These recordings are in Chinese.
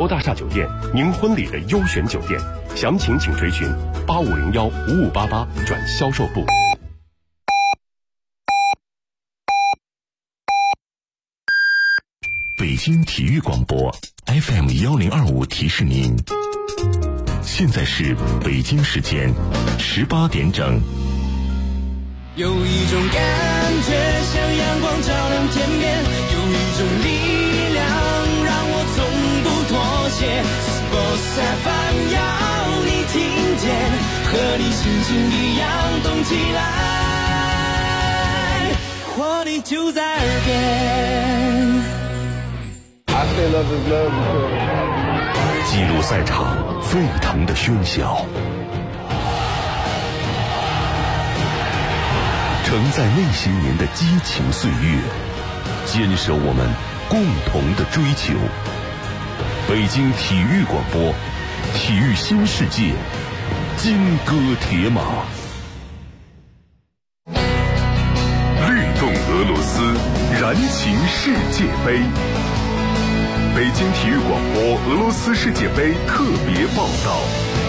高大厦酒店，您婚礼的优选酒店，详情请垂询8501-5588转销售部。 北京体育广播 FM1025提示您，现在是北京时间18点整。 有一种感觉像阳光照亮天边，有一种力量让我从不妥协。Sports FM 要你听见，和你心情一样动起来，活力就在耳边。 记录赛场沸腾的喧嚣，承载那些年的激情岁月，坚守我们共同的追求。北京体育广播，体育新世界，金戈铁马。律动俄罗斯，燃情世界杯。北京体育广播俄罗斯世界杯特别报道。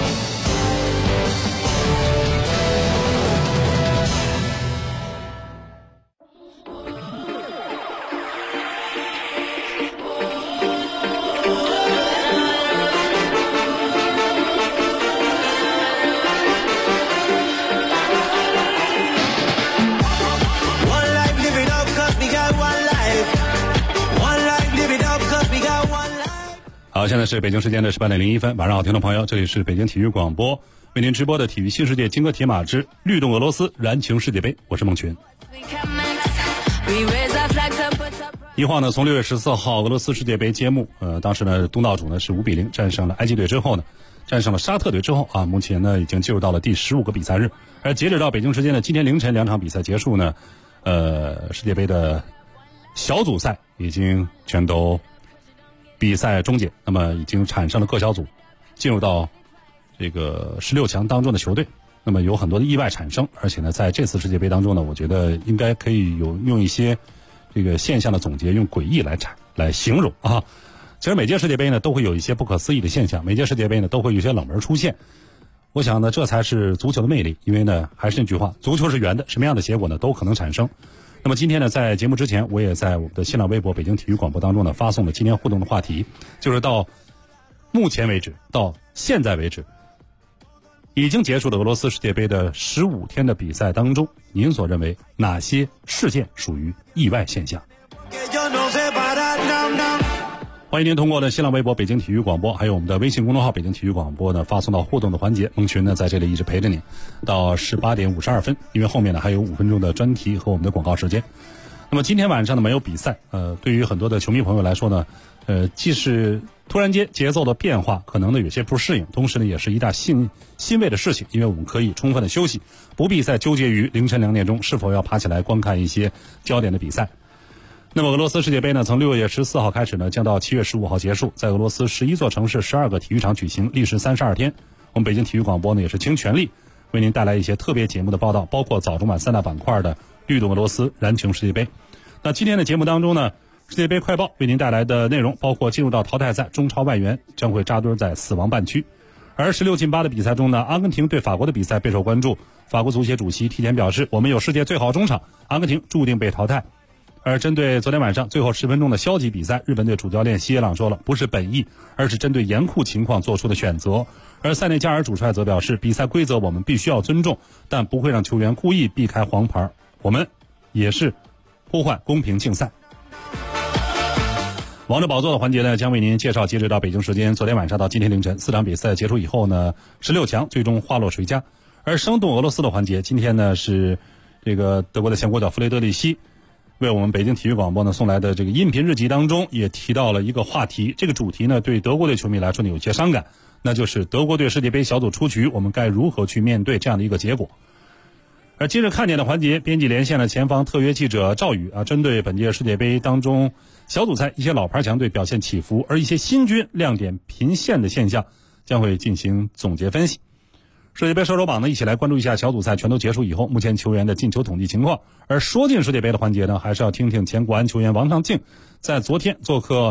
好，现在是北京时间的18点01分，晚上好，听众朋友，这里是北京体育广播为您直播的体育新世界金戈铁马之律动俄罗斯，燃情世界杯，我是孟群。一晃呢，从6月14号俄罗斯世界杯揭幕，当时呢，东道主呢是5-0战胜了埃及队之后呢，战胜了沙特队之后啊，目前呢已经进入到了第15个比赛日，而截止到北京时间的今天凌晨2场比赛结束呢，世界杯的小组赛已经全都比赛终结，那么已经产生了各小组进入到这个16强当中的球队，那么有很多的意外产生，而且呢，在这次世界杯当中呢，我觉得应该可以用一些这个现象的总结，用诡异来形容啊。其实每届世界杯呢都会有一些不可思议的现象，每届世界杯呢都会有一些冷门出现。我想呢，这才是足球的魅力，因为呢，还是那句话，足球是圆的，什么样的结果呢都可能产生。那么今天呢，在节目之前，我也在我们的新浪微博北京体育广播当中呢，发送了今天互动的话题，就是到目前为止，到现在为止，已经结束的俄罗斯世界杯的15天的比赛当中，您所认为哪些事件属于意外现象？欢迎您通过呢新浪微博北京体育广播，还有我们的微信公众号北京体育广播呢，发送到互动的环节。孟群呢在这里一直陪着您到18点52分，因为后面呢还有5分钟的专题和我们的广告时间。那么今天晚上呢没有比赛，对于很多的球迷朋友来说呢，既是突然间节奏的变化，可能呢有些不适应，同时呢也是一大欣慰的事情，因为我们可以充分的休息，不必再纠结于凌晨2点钟是否要爬起来观看一些焦点的比赛。那么俄罗斯世界杯呢，从6月14号开始呢，将到7月15号结束，在俄罗斯11座城市12个体育场举行，历时32天。我们北京体育广播呢，也是倾全力为您带来一些特别节目的报道，包括早中晚3大板块的律动俄罗斯，燃情世界杯。那今天的节目当中呢，世界杯快报为您带来的内容包括进入到淘汰赛，中超外援将会扎堆在死亡半区。而16进8的比赛中呢，阿根廷对法国的比赛备受关注，法国足协主席提前表示，我们有世界最好中场，阿根廷注定被淘汰。而针对昨天晚上最后10分钟的消极比赛，日本队主教练西野朗说了，不是本意，而是针对严酷情况做出的选择。而塞内加尔主帅则表示，比赛规则我们必须要尊重，但不会让球员故意避开黄牌，我们也是呼唤公平竞赛。王者宝座的环节呢，将为您介绍截止到北京时间昨天晚上到今天凌晨4场比赛结束以后呢，16强最终花落谁家。而生动俄罗斯的环节，今天呢是这个德国的前国脚弗雷德里希为我们北京体育广播呢送来的这个音频日记当中，也提到了一个话题，这个主题呢对德国队球迷来说呢有些伤感，那就是德国队世界杯小组出局，我们该如何去面对这样的一个结果。而今日看点的环节，编辑连线了前方特约记者赵宇啊，针对本届世界杯当中小组赛一些老牌强队表现起伏，而一些新军亮点频现的现象，将会进行总结分析。世界杯射手榜呢，一起来关注一下小组赛全都结束以后目前球员的进球统计情况。而说进世界杯的环节呢，还是要听听前国安球员王畅静在昨天做客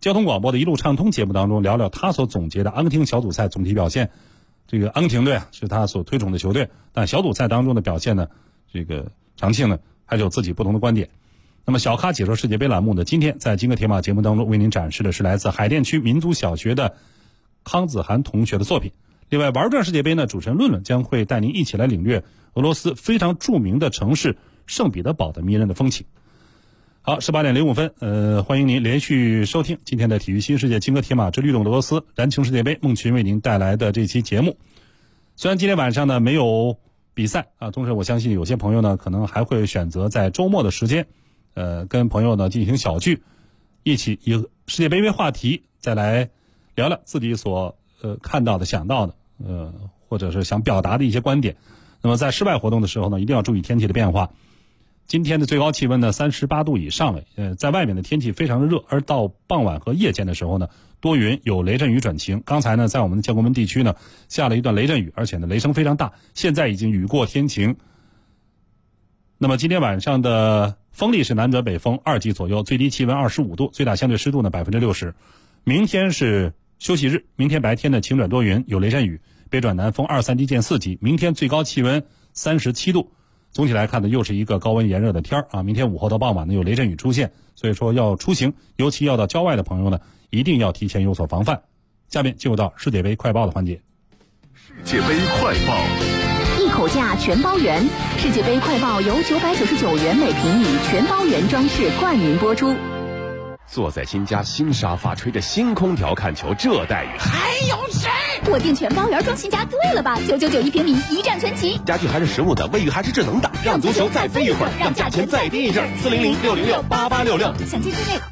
交通广播的一路畅通节目当中聊聊他所总结的阿根廷小组赛总体表现。这个阿根廷队啊是他所推崇的球队，但小组赛当中的表现呢，这个长庆呢还是有自己不同的观点。那么小咖解说世界杯栏目呢，今天在金戈铁马节目当中为您展示的是来自海淀区民族小学的康子涵同学的作品。另外玩转世界杯呢，主持人论论将会带您一起来领略俄罗斯非常著名的城市圣彼得堡的迷人的风情。好，18:05，欢迎您连续收听今天的体育新世界金戈铁马之律动俄罗斯燃情世界杯，孟群为您带来的这期节目。虽然今天晚上呢没有比赛啊，同时我相信有些朋友呢可能还会选择在周末的时间跟朋友呢进行小聚，一起以世界杯为话题再来聊聊自己所看到的想到的或者是想表达的一些观点。那么在室外活动的时候呢，一定要注意天气的变化。今天的最高气温呢38度以上了，在外面的天气非常的热，而到傍晚和夜间的时候呢，多云有雷阵雨转晴。刚才呢在我们的建国门地区呢下了一段雷阵雨，而且呢雷声非常大，现在已经雨过天晴。那么今天晚上的风力是南转北风2级左右，最低气温25度，最大相对湿度呢60%。明天是休息日，明天白天呢晴转多云，有雷阵雨，北转南风2、3级见4级。明天最高气温37度。总体来看呢，又是一个高温炎热的天啊！明天午后到傍晚呢有雷阵雨出现，所以说要出行，尤其要到郊外的朋友呢，一定要提前有所防范。下面进入到世界杯快报的环节。 世界杯快报。 一口价全包圆，世界杯快报由999元每平米全包圆装饰冠名播出。 坐在新家新沙发，吹着新空调看球，这待遇还有谁？ 我订全包圆装新家对了吧？999一平米，一站全齐。 家具还是实木的，卫浴还是智能的，让足球再飞一会儿，让价钱再低一阵。400-606-8866， 想进之内。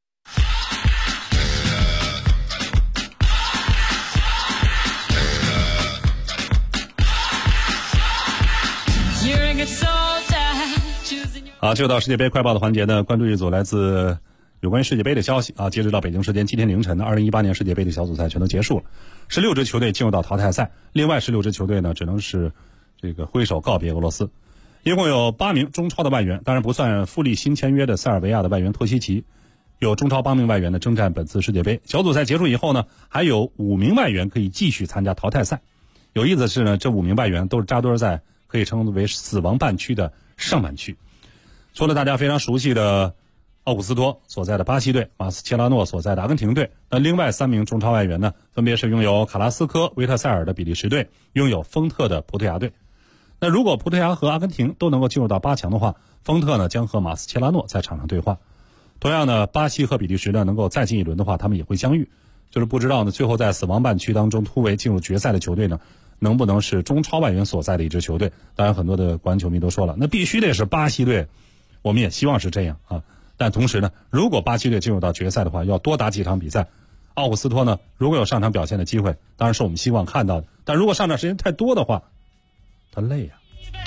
好，就到世界杯快报的环节呢，关注一组来自有关于世界杯的消息啊。截止到北京时间今天凌晨的2018年世界杯的小组赛全都结束了，16支球队进入到淘汰赛，另外16支球队呢只能是这个挥手告别俄罗斯。一共有8名中超的外援，当然不算富力新签约的塞尔维亚的外援托西奇，有中超8名外援呢征战本次世界杯。小组赛结束以后呢，还有5名外援可以继续参加淘汰赛。有意思的是呢，这5名外援都是扎堆在可以称为死亡半区的上半区。除了大家非常熟悉的奥古斯托所在的巴西队，马斯切拉诺所在的阿根廷队，那另外3名中超外援呢，分别是拥有卡拉斯科、维特塞尔的比利时队，拥有丰特的葡萄牙队。那如果葡萄牙和阿根廷都能够进入到8强的话，丰特呢将和马斯切拉诺在场上对话。同样呢，巴西和比利时呢能够再进一轮的话，他们也会相遇。就是不知道呢，最后在死亡半区当中突围进入决赛的球队呢，能不能是中超外援所在的一支球队？当然，很多的国安球迷都说了，那必须得是巴西队。我们也希望是这样啊，但同时呢，如果巴西队进入到决赛的话，要多打几场比赛。奥古斯托呢，如果有上场表现的机会，当然是我们希望看到的。但如果上场时间太多的话，他累啊。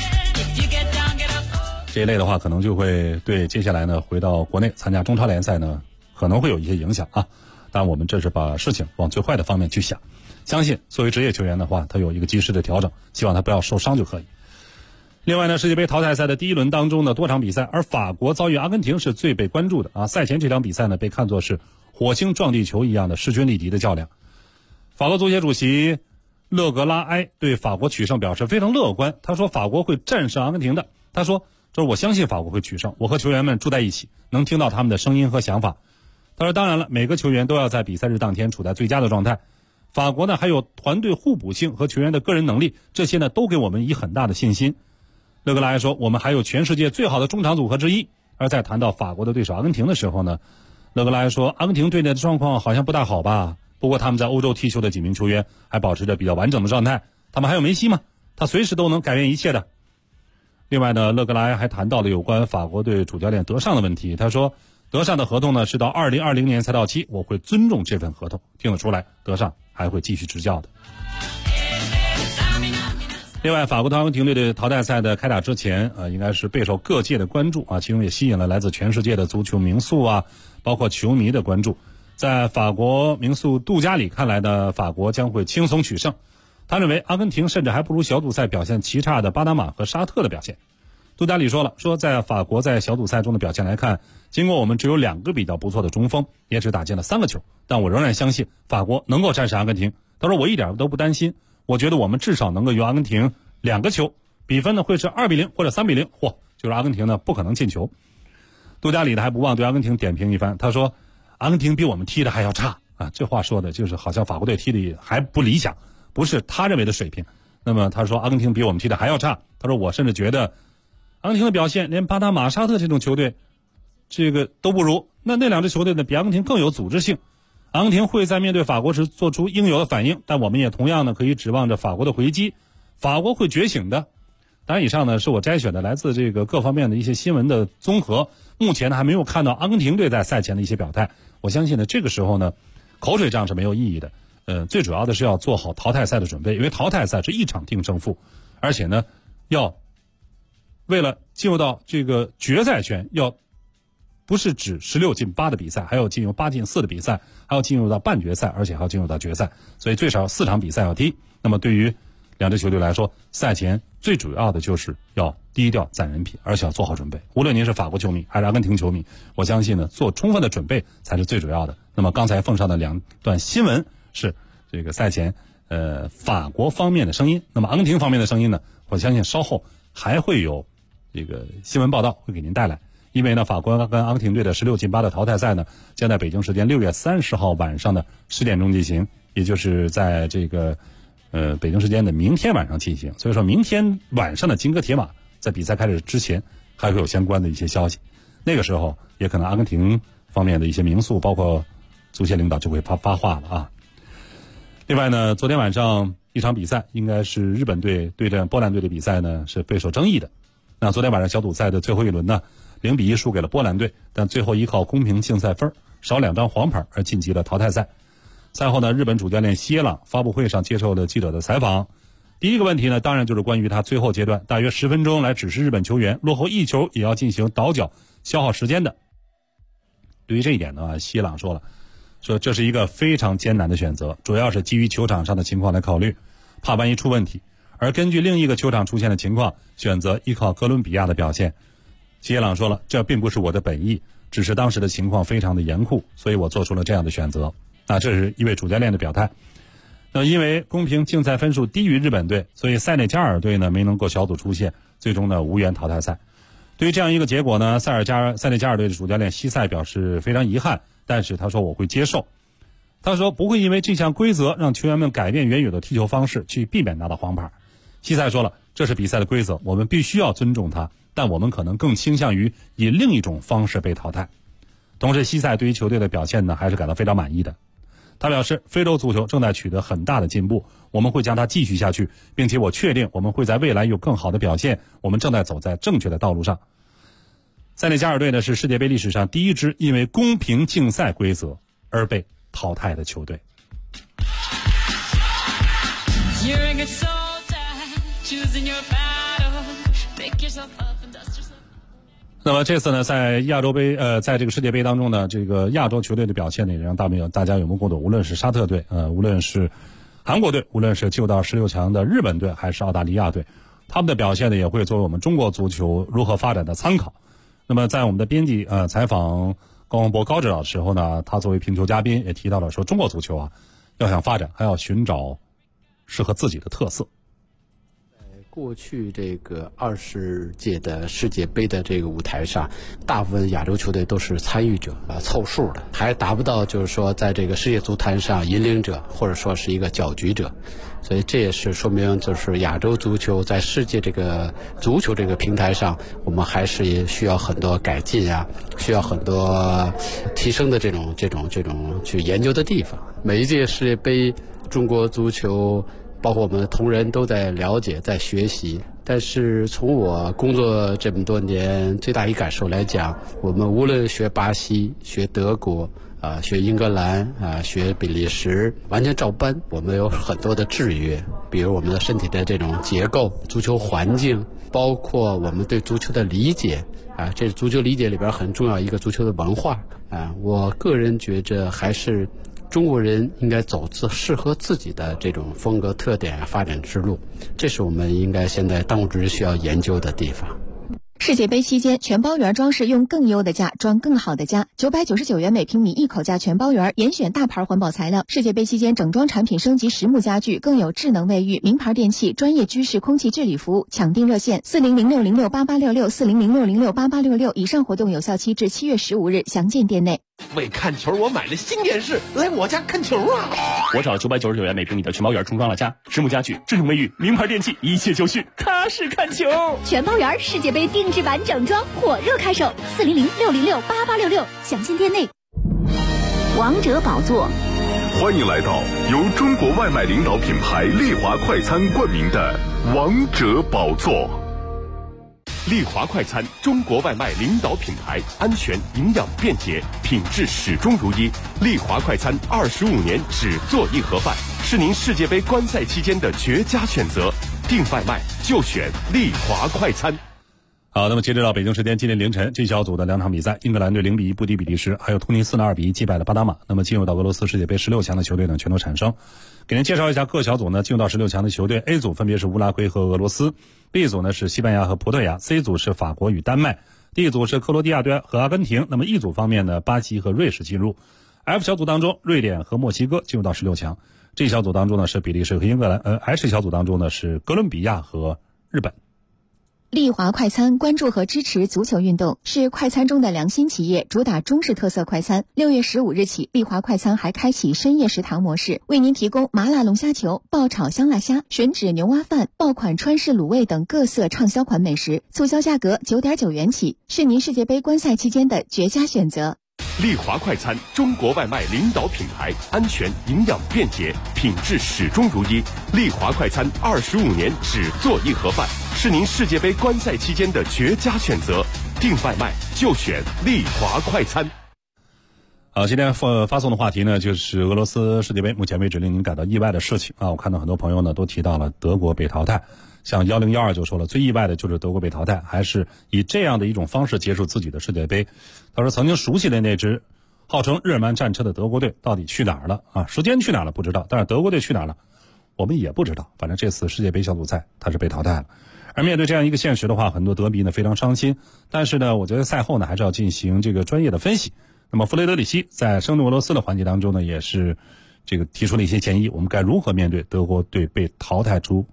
这一类的话，可能就会对接下来呢回到国内参加中超联赛呢，可能会有一些影响啊。当然，我们这是把事情往最坏的方面去想。相信作为职业球员的话，他有一个及时的调整，希望他不要受伤就可以。另外呢，世界杯淘汰赛的第一轮当中的多场比赛，而法国遭遇阿根廷是最被关注的啊。赛前这场比赛呢，被看作是火星撞地球一样的势均力敌的较量。法国足协主席勒格拉埃对法国取胜表示非常乐观，他说法国会战胜阿根廷的。他说，我相信法国会取胜，我和球员们住在一起，能听到他们的声音和想法。他说，当然了，每个球员都要在比赛日当天处在最佳的状态。法国呢还有团队互补性和球员的个人能力，这些呢都给我们以很大的信心。勒格拉埃说，我们还有全世界最好的中场组合之一。而在谈到法国的对手阿根廷的时候呢，勒格拉埃说，阿根廷队内的状况好像不大好吧，不过他们在欧洲踢球的几名球员还保持着比较完整的状态，他们还有梅西嘛，他随时都能改变一切的。另外呢，勒格拉埃还谈到了有关法国队主教练德尚的问题，他说，德尚的合同呢是到2020年才到期，我会尊重这份合同。听得出来，德尚还会继续执教的。另外，法国阿根廷队的淘汰赛的开打之前应该是备受各界的关注啊，其中也吸引了来自全世界的足球名宿啊，包括球迷的关注。在法国名宿杜加里看来呢，法国将会轻松取胜。他认为阿根廷甚至还不如小组赛表现奇差的巴拿马和沙特的表现。 杜嘉里说了，说在法国在小组赛中的表现来看，尽管我们只有2个比较不错的中锋，也只打进了3个球，但我仍然相信法国能够战胜阿根廷。他说我一点都不担心，我觉得我们至少能够赢阿根廷2个球，比分呢会是2-0或者3-0，就是阿根廷呢不可能进球。杜嘉里呢还不忘对阿根廷点评一番，他说阿根廷比我们踢的还要差啊，这话说的就是好像法国队踢的还不理想，不是他认为的水平。那么他说阿根廷比我们踢的还要差，他说我甚至觉得阿根廷的表现连巴拿马沙特这种球队这个都不如，那2支球队呢比阿根廷更有组织性。阿根廷会在面对法国时做出应有的反应，但我们也同样呢可以指望着法国的回击，法国会觉醒的。当然以上呢是我摘选的来自这个各方面的一些新闻的综合，目前呢还没有看到阿根廷队在赛前的一些表态。我相信呢这个时候呢口水仗是没有意义的，最主要的是要做好淘汰赛的准备，因为淘汰赛是一场定胜负，而且呢要为了进入到这个决赛圈，要不是指16进8的比赛，还有进入8进4的比赛，还要进入到半决赛，而且还要进入到决赛，所以最少4场比赛要踢。那么对于2支球队来说，赛前最主要的就是要低调攒人品，而且要做好准备。无论您是法国球迷还是阿根廷球迷，我相信呢做充分的准备才是最主要的。那么刚才奉上的2段新闻是这个赛前法国方面的声音，那么阿根廷方面的声音呢，我相信稍后还会有这个新闻报道会给您带来。因为呢法国跟阿根廷队的16进8的淘汰赛呢将在北京时间6月30号晚上的10点钟进行，也就是在这个北京时间的明天晚上进行。所以说明天晚上的金戈铁马在比赛开始之前还会有相关的一些消息，那个时候也可能阿根廷方面的一些名宿包括足协领导就会发话了啊。另外呢昨天晚上一场比赛应该是日本队对战波兰队的比赛呢是备受争议的。那昨天晚上小组赛的最后一轮呢0-1输给了波兰队，但最后依靠公平竞赛分少2张黄牌而晋级了淘汰赛。赛后呢日本主教练西耶朗发布会上接受了记者的采访，第一个问题呢当然就是关于他最后阶段大约10分钟来指示日本球员落后1球也要进行倒脚消耗时间的。对于这一点呢西耶朗说了，说这是一个非常艰难的选择，主要是基于球场上的情况来考虑，怕万一出问题，而根据另一个球场出现的情况选择依靠哥伦比亚的表现。西耶朗说了，这并不是我的本意，只是当时的情况非常的严酷，所以我做出了这样的选择。这是一位主教练的表态。那因为公平竞赛分数低于日本队，所以塞内加尔队呢没能够小组出线，最终呢无缘淘汰赛。对于这样一个结果呢，塞内加尔队的主教练西塞表示非常遗憾，但是他说我会接受。他说不会因为这项规则让球员们改变原有的踢球方式去避免拿到黄牌。西塞说了，这是比赛的规则，我们必须要尊重它，但我们可能更倾向于以另一种方式被淘汰。同时西塞对于球队的表现呢还是感到非常满意的。他表示非洲足球正在取得很大的进步，我们会将它继续下去，并且我确定我们会在未来有更好的表现，我们正在走在正确的道路上。塞内加尔队呢是世界杯历史上第一支因为公平竞赛规则而被淘汰的球队。那么这次呢，在亚洲杯在这个世界杯当中呢，这个亚洲球队的表现呢，也让大家有目共睹。无论是沙特队，无论是韩国队，无论是就到16强的日本队，还是澳大利亚队，他们的表现呢，也会作为我们中国足球如何发展的参考。那么在我们的编辑采访高洪波高指导的时候呢，他作为评球嘉宾也提到了说，中国足球啊，要想发展，还要寻找适合自己的特色。 过去这个20届的世界杯的这个舞台上，大部分亚洲球队都是参与者凑数的，还达不到就是说在这个世界足坛上引领者或者说是一个搅局者，所以这也是说明就是亚洲足球在世界这个足球这个平台上，我们还是也需要很多改进啊，需要很多提升的这种去研究的地方。每一届世界杯中国足球包括我们同仁都在了解在学习，但是从我工作这么多年最大一感受来讲，我们无论学巴西学德国学英格兰学比利时完全照搬，我们有很多的制约，比如我们的身体的这种结构，足球环境，包括我们对足球的理解这是足球理解里边很重要一个足球的文化我个人觉着还是中国人应该走适合自己的这种风格特点发展之路，这是我们应该现在当务之急需要研究的地方。 世界杯期间，全包圆装饰用更优的价装更好的家，999元每平米一口价全包圆，严选大牌环保材料。世界杯期间，整装产品升级实木家具，更有智能卫浴、名牌电器、专业居室空气治理服务。抢订热线：4006068866，4006068866。以上活动有效期至7月15日，详见店内。 为看球，我买了新电视，来我家看球啊！ 我找999元每平米的全包圆重装了家，实木家具、智能卫浴、名牌电器，一切就绪，踏实看球。 全包圆世界杯定制版整装火热开售，4006068866，详见店内。王者宝座， 欢迎来到由中国外卖领导品牌丽华快餐冠名的王者宝座。 丽华快餐，中国外卖领导品牌，安全、营养、便捷，品质始终如一。丽华快餐25年只做一盒饭，是您世界杯观赛期间的绝佳选择。订外卖就选丽华快餐。 好，那么截止到北京时间今天凌晨，G 小组的2场比赛，英格兰队0-1不敌比利时，还有突尼斯呢2-1击败了巴拿马。那么进入到俄罗斯世界杯16强的球队呢全都产生。给您介绍一下各小组呢进入到16强的球队。A 组分别是乌拉圭和俄罗斯， B 组呢是西班牙和葡萄牙， C 组是法国与丹麦， D 组是克罗地亚队和阿根廷。那么 E 组方面呢，巴西和瑞士进入。 F 小组当中，瑞典和墨西哥进入到16强。 G 小组当中呢是比利时和英格兰，H 小组当中呢是哥伦比亚和日本。 丽华快餐关注和支持足球运动，是快餐中的良心企业，主打中式特色快餐。6月15日起，丽华快餐还开启深夜食堂模式，为您提供麻辣龙虾球、爆炒香辣虾、吮指牛蛙饭、爆款川式卤味等各色畅销款美食，促销价格9.9元起，是您世界杯观赛期间的绝佳选择。 丽华快餐，中国外卖领导品牌，安全、营养、便捷，品质始终如一。丽华快餐25年只做一盒饭，是您世界杯观赛期间的绝佳选择。订外卖就选丽华快餐。 好，今天发送的话题呢，就是俄罗斯世界杯目前为止令您感到意外的事情啊。我看到很多朋友呢都提到了德国被淘汰，像1012就说了，最意外的就是德国被淘汰，还是以这样的一种方式结束自己的世界杯。他说曾经熟悉的那支号称日耳曼战车的德国队到底去哪儿了啊？时间去哪儿了不知道，但是德国队去哪儿了我们也不知道。反正这次世界杯小组赛他是被淘汰了。而面对这样一个现实的话，很多德迷呢非常伤心，但是呢我觉得赛后呢还是要进行这个专业的分析。那么弗雷德里希在生动俄罗斯的环节当中呢，也是这个提出了一些建议，我们该如何面对德国队被淘汰出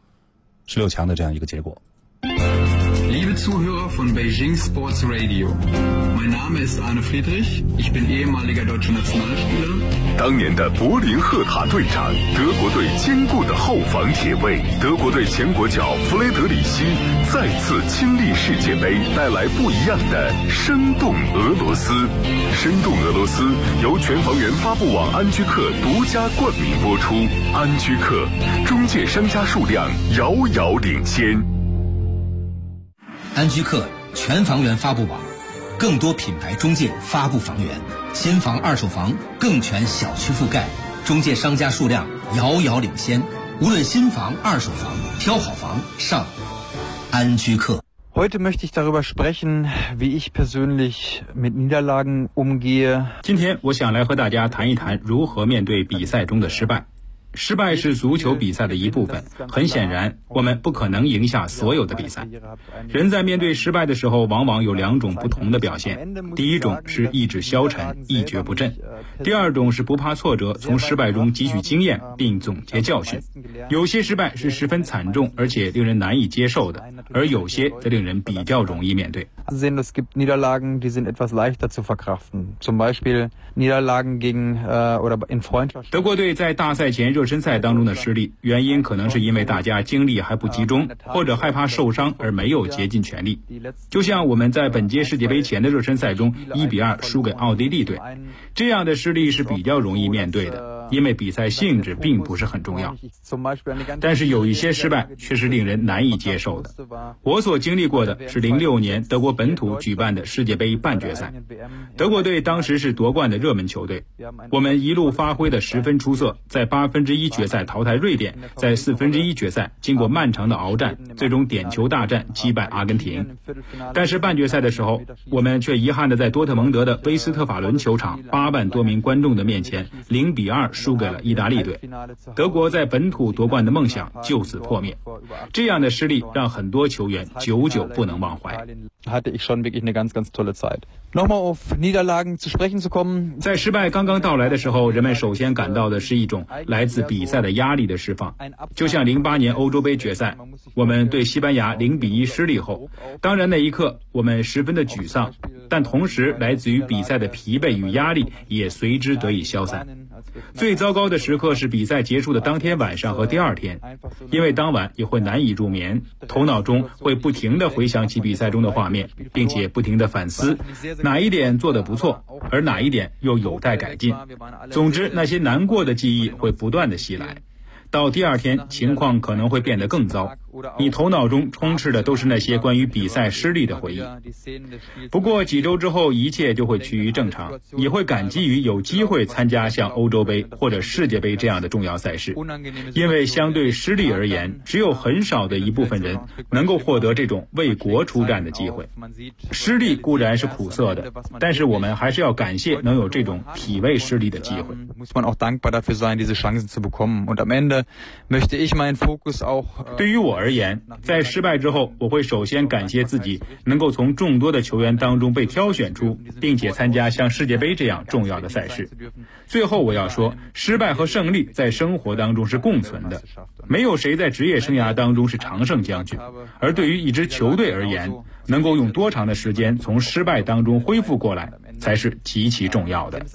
16强的这样一个结果。 Liebe Zuhörer von Beijing Sports Radio, mein Name ist Arne Friedrich, ich bin ehemaliger deutscher Nationalspieler. 当年的柏林赫塔队长，德国队坚固的后防铁卫，德国队前国脚弗雷德里希再次亲历世界杯，带来不一样的生动俄罗斯。生动俄罗斯由全房源发布网安居客独家冠名播出。安居客中介商家数量遥遥领先。 安居客全房源发布网，更多品牌中介发布房源，新房二手房更全小区覆盖，中介商家数量遥遥领先。无论新房二手房，挑好房上安居客。 Heute möchte ich darüber sprechen, wie ich persönlich mit Niederlagen umgehe. 今天我想来和大家谈一谈如何面对比赛中的失败。失败是足球比赛的一部分，很显然我们不可能赢下所有的比赛。人在面对失败的时候往往有2种不同的表现，第一种是意志消沉，一蹶不振，第二种是不怕挫折，从失败中汲取经验并总结教训。有些失败是十分惨重而且令人难以接受的，而有些则令人比较容易面对。 Es gibt Niederlagen, die sind etwas leichter zu verkraften. Zum Beispiel Niederlagen gegen oder in Freundschaft. 德国队在大赛前热身赛当中的失利，原因可能是因为大家精力还不集中，或者害怕受伤而没有竭尽全力。就像我们在本届世界杯前的热身赛中1-2输给奥地利队，这样的失利是比较容易面对的，因为比赛性质并不是很重要。但是有一些失败却是令人难以接受的。我所经历过的是06年德国本土举办的世界杯半决赛，德国队当时是夺冠的热门球队，我们一路发挥得十分出色，在1/8决赛淘汰瑞典，在1/4决赛经过漫长的鏖战，最终点球大战击败阿根廷。但是半决赛的时候，我们却遗憾地在多特蒙德的威斯特法伦球场8万多名观众的面前0-2 输给了意大利队，德国在本土夺冠的梦想就此破灭。这样的失利让很多球员久久不能忘怀。在失败刚刚到来的时候，人们首先感到的是一种来自比赛的压力的释放。就像08年欧洲杯决赛，我们对西班牙0-1失利后，当然那一刻我们十分的沮丧，但同时来自于比赛的疲惫与压力也随之得以消散。最糟糕的时刻是比赛结束的当天晚上和第二天，因为当晚也会难以入眠，头脑中会不停地回想起比赛中的画面，并且不停地反思哪一点做得不错，而哪一点又有待改进。总之，那些难过的记忆会不断地袭来。到第二天，情况可能会变得更糟，你头脑中充斥的都是那些关于比赛失利的回忆。不过几周之后，一切就会趋于正常，你会感激于有机会参加像欧洲杯或者世界杯这样的重要赛事，因为相对失利而言，只有很少的一部分人能够获得这种为国出战的机会。失利固然是苦涩的，但是我们还是要感谢能有这种体味失利的机会。对于我而言，在失败之后，我会首先感谢自己能够从众多的球员当中被挑选出，并且参加像世界杯这样重要的赛事。最后我要说，失败和胜利在生活当中是共存的，没有谁在职业生涯当中是常胜将军。而对于一支球队而言，能够用多长的时间从失败当中恢复过来，才是极其重要的。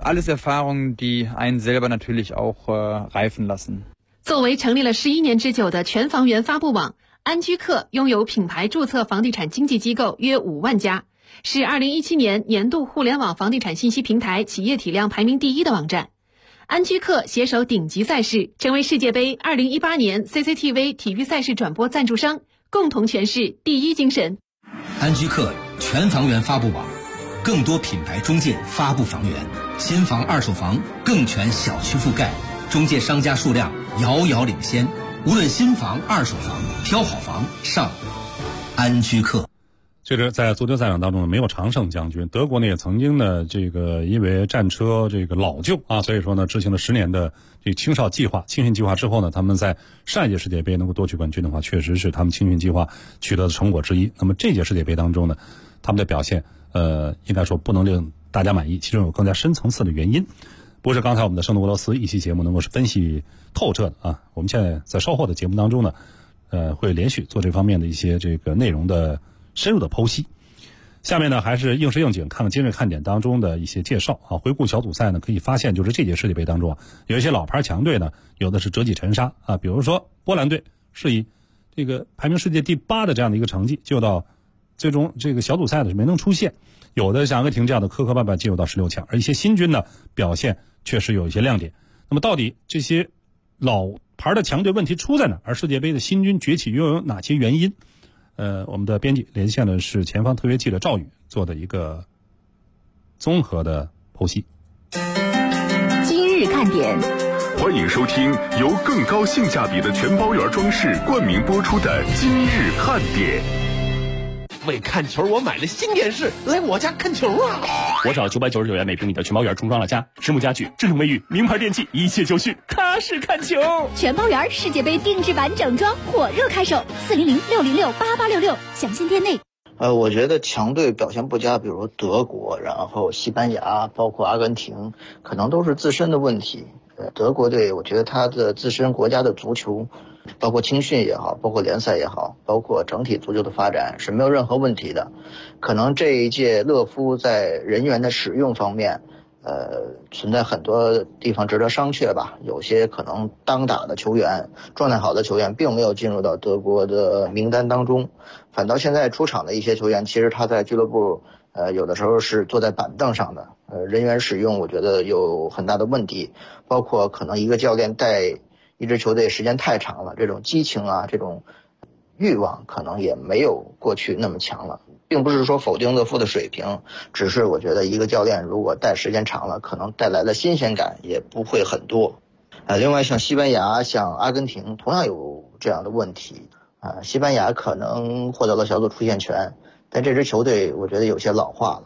作为成立了11年之久的全房源发布网，安居客拥有品牌注册房地产经纪机构约5万家，是2017年年度互联网房地产信息平台企业体量排名第1的网站。安居客携手顶级赛事，成为世界杯2018年 CCTV 体育赛事转播赞助商，共同诠释第一精神。 安居客全房源发布网，更多品牌中介发布房源，新房二手房更全小区覆盖，中介商家数量遥遥领先，无论新房二手房，挑好房上安居客。 确实，在足球赛场当中没有常胜将军。德国呢也曾经呢因为战车老旧啊，所以说呢执行了10年的青少计划、青训计划之后呢，他们在上一届世界杯能够夺取冠军的话，确实是他们青训计划取得的成果之一。那么这届世界杯当中呢，他们的表现应该说不能令大家满意，其中有更加深层次的原因，不是刚才我们的圣斗俄罗斯一期节目能够是分析透彻的啊。我们现在在稍后的节目当中呢，会连续做这方面的一些内容的深入的剖析。下面呢还是应时应景，看看今日看点当中的一些介绍啊。回顾小组赛呢，可以发现就是这届世界杯当中啊，有一些老牌强队呢，有的是折戟沉沙啊，比如说波兰队是以排名世界第8的这样的一个成绩，就到最终小组赛的是没能出现。有的像阿根廷这样的磕磕绊绊进入到16强，而一些新军呢表现确实有一些亮点。那么到底这些老牌的强队问题出在哪？而世界杯的新军崛起又有哪些原因？我们的编辑连线的是前方特约记者赵宇做的一个综合的剖析。 今日看点， 欢迎收听由更高性价比的全包圆装饰冠名播出的今日看点。 为看球，我买了新电视，来我家看球啊！ 我找999元每平米的全包园重装了家，实木家具、智能卫浴、名牌电器，一切就绪，踏实看球。 全包园世界杯定制版整装火热开售，400-606-8866，详情店内。 我觉得强队表现不佳，比如德国，然后西班牙，包括阿根廷，可能都是自身的问题。德国队，我觉得他的自身国家的足球，包括青训也好，包括联赛也好，包括整体足球的发展是没有任何问题的。可能这一届勒夫在人员的使用方面，存在很多地方值得商榷吧。有些可能当打的球员、状态好的球员，并没有进入到德国的名单当中，反倒现在出场的一些球员，其实他在俱乐部有的时候是坐在板凳上的，人员使用我觉得有很大的问题，包括可能一个教练带一支球队时间太长了，这种激情啊，这种欲望可能也没有过去那么强了。并不是说否定勒夫的水平，只是我觉得一个教练如果带时间长了，可能带来的新鲜感也不会很多。另外像西班牙、像阿根廷同样有这样的问题。西班牙可能获得了小组出线权，但这支球队我觉得有些老化了。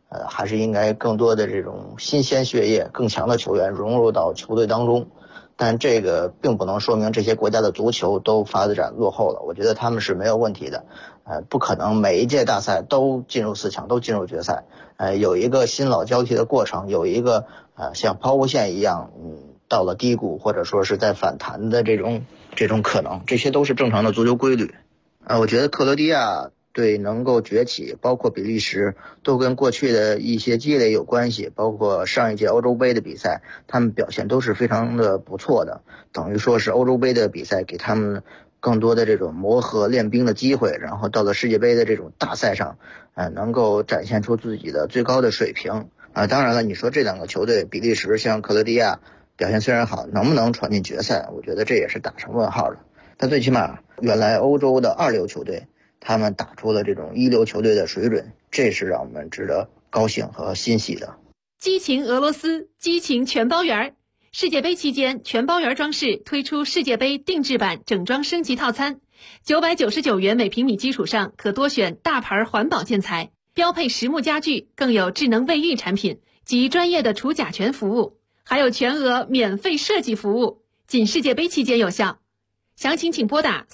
还是应该更多的这种新鲜血液、更强的球员融入到球队当中。但这个并不能说明这些国家的足球都发展落后了，我觉得他们是没有问题的。不可能每一届大赛都进入4强，都进入决赛。有一个新老交替的过程，有一个像抛物线一样，到了低谷或者说是在反弹的这种可能，这些都是正常的足球规律。我觉得克罗地亚队能够崛起，包括比利时，都跟过去的一些积累有关系，包括上一届欧洲杯的比赛，他们表现都是非常的不错的，等于说是欧洲杯的比赛给他们更多的这种磨合练兵的机会，然后到了世界杯的这种大赛上，能够展现出自己的最高的水平。当然了，你说这两个球队，比利时像克罗地亚表现虽然好，能不能闯进决赛，我觉得这也是打上问号的。但最起码原来欧洲的2流球队，他们打出了这种1流球队的水准，这是让我们值得高兴和欣喜的。 激情俄罗斯，激情全包圆。世界杯期间，全包圆装饰推出世界杯定制版整装升级套餐，999元每平米基础上可多选大牌环保建材，标配实木家具，更有智能卫浴产品及专业的除甲醛服务，还有全额免费设计服务，仅世界杯期间有效。详情请拨打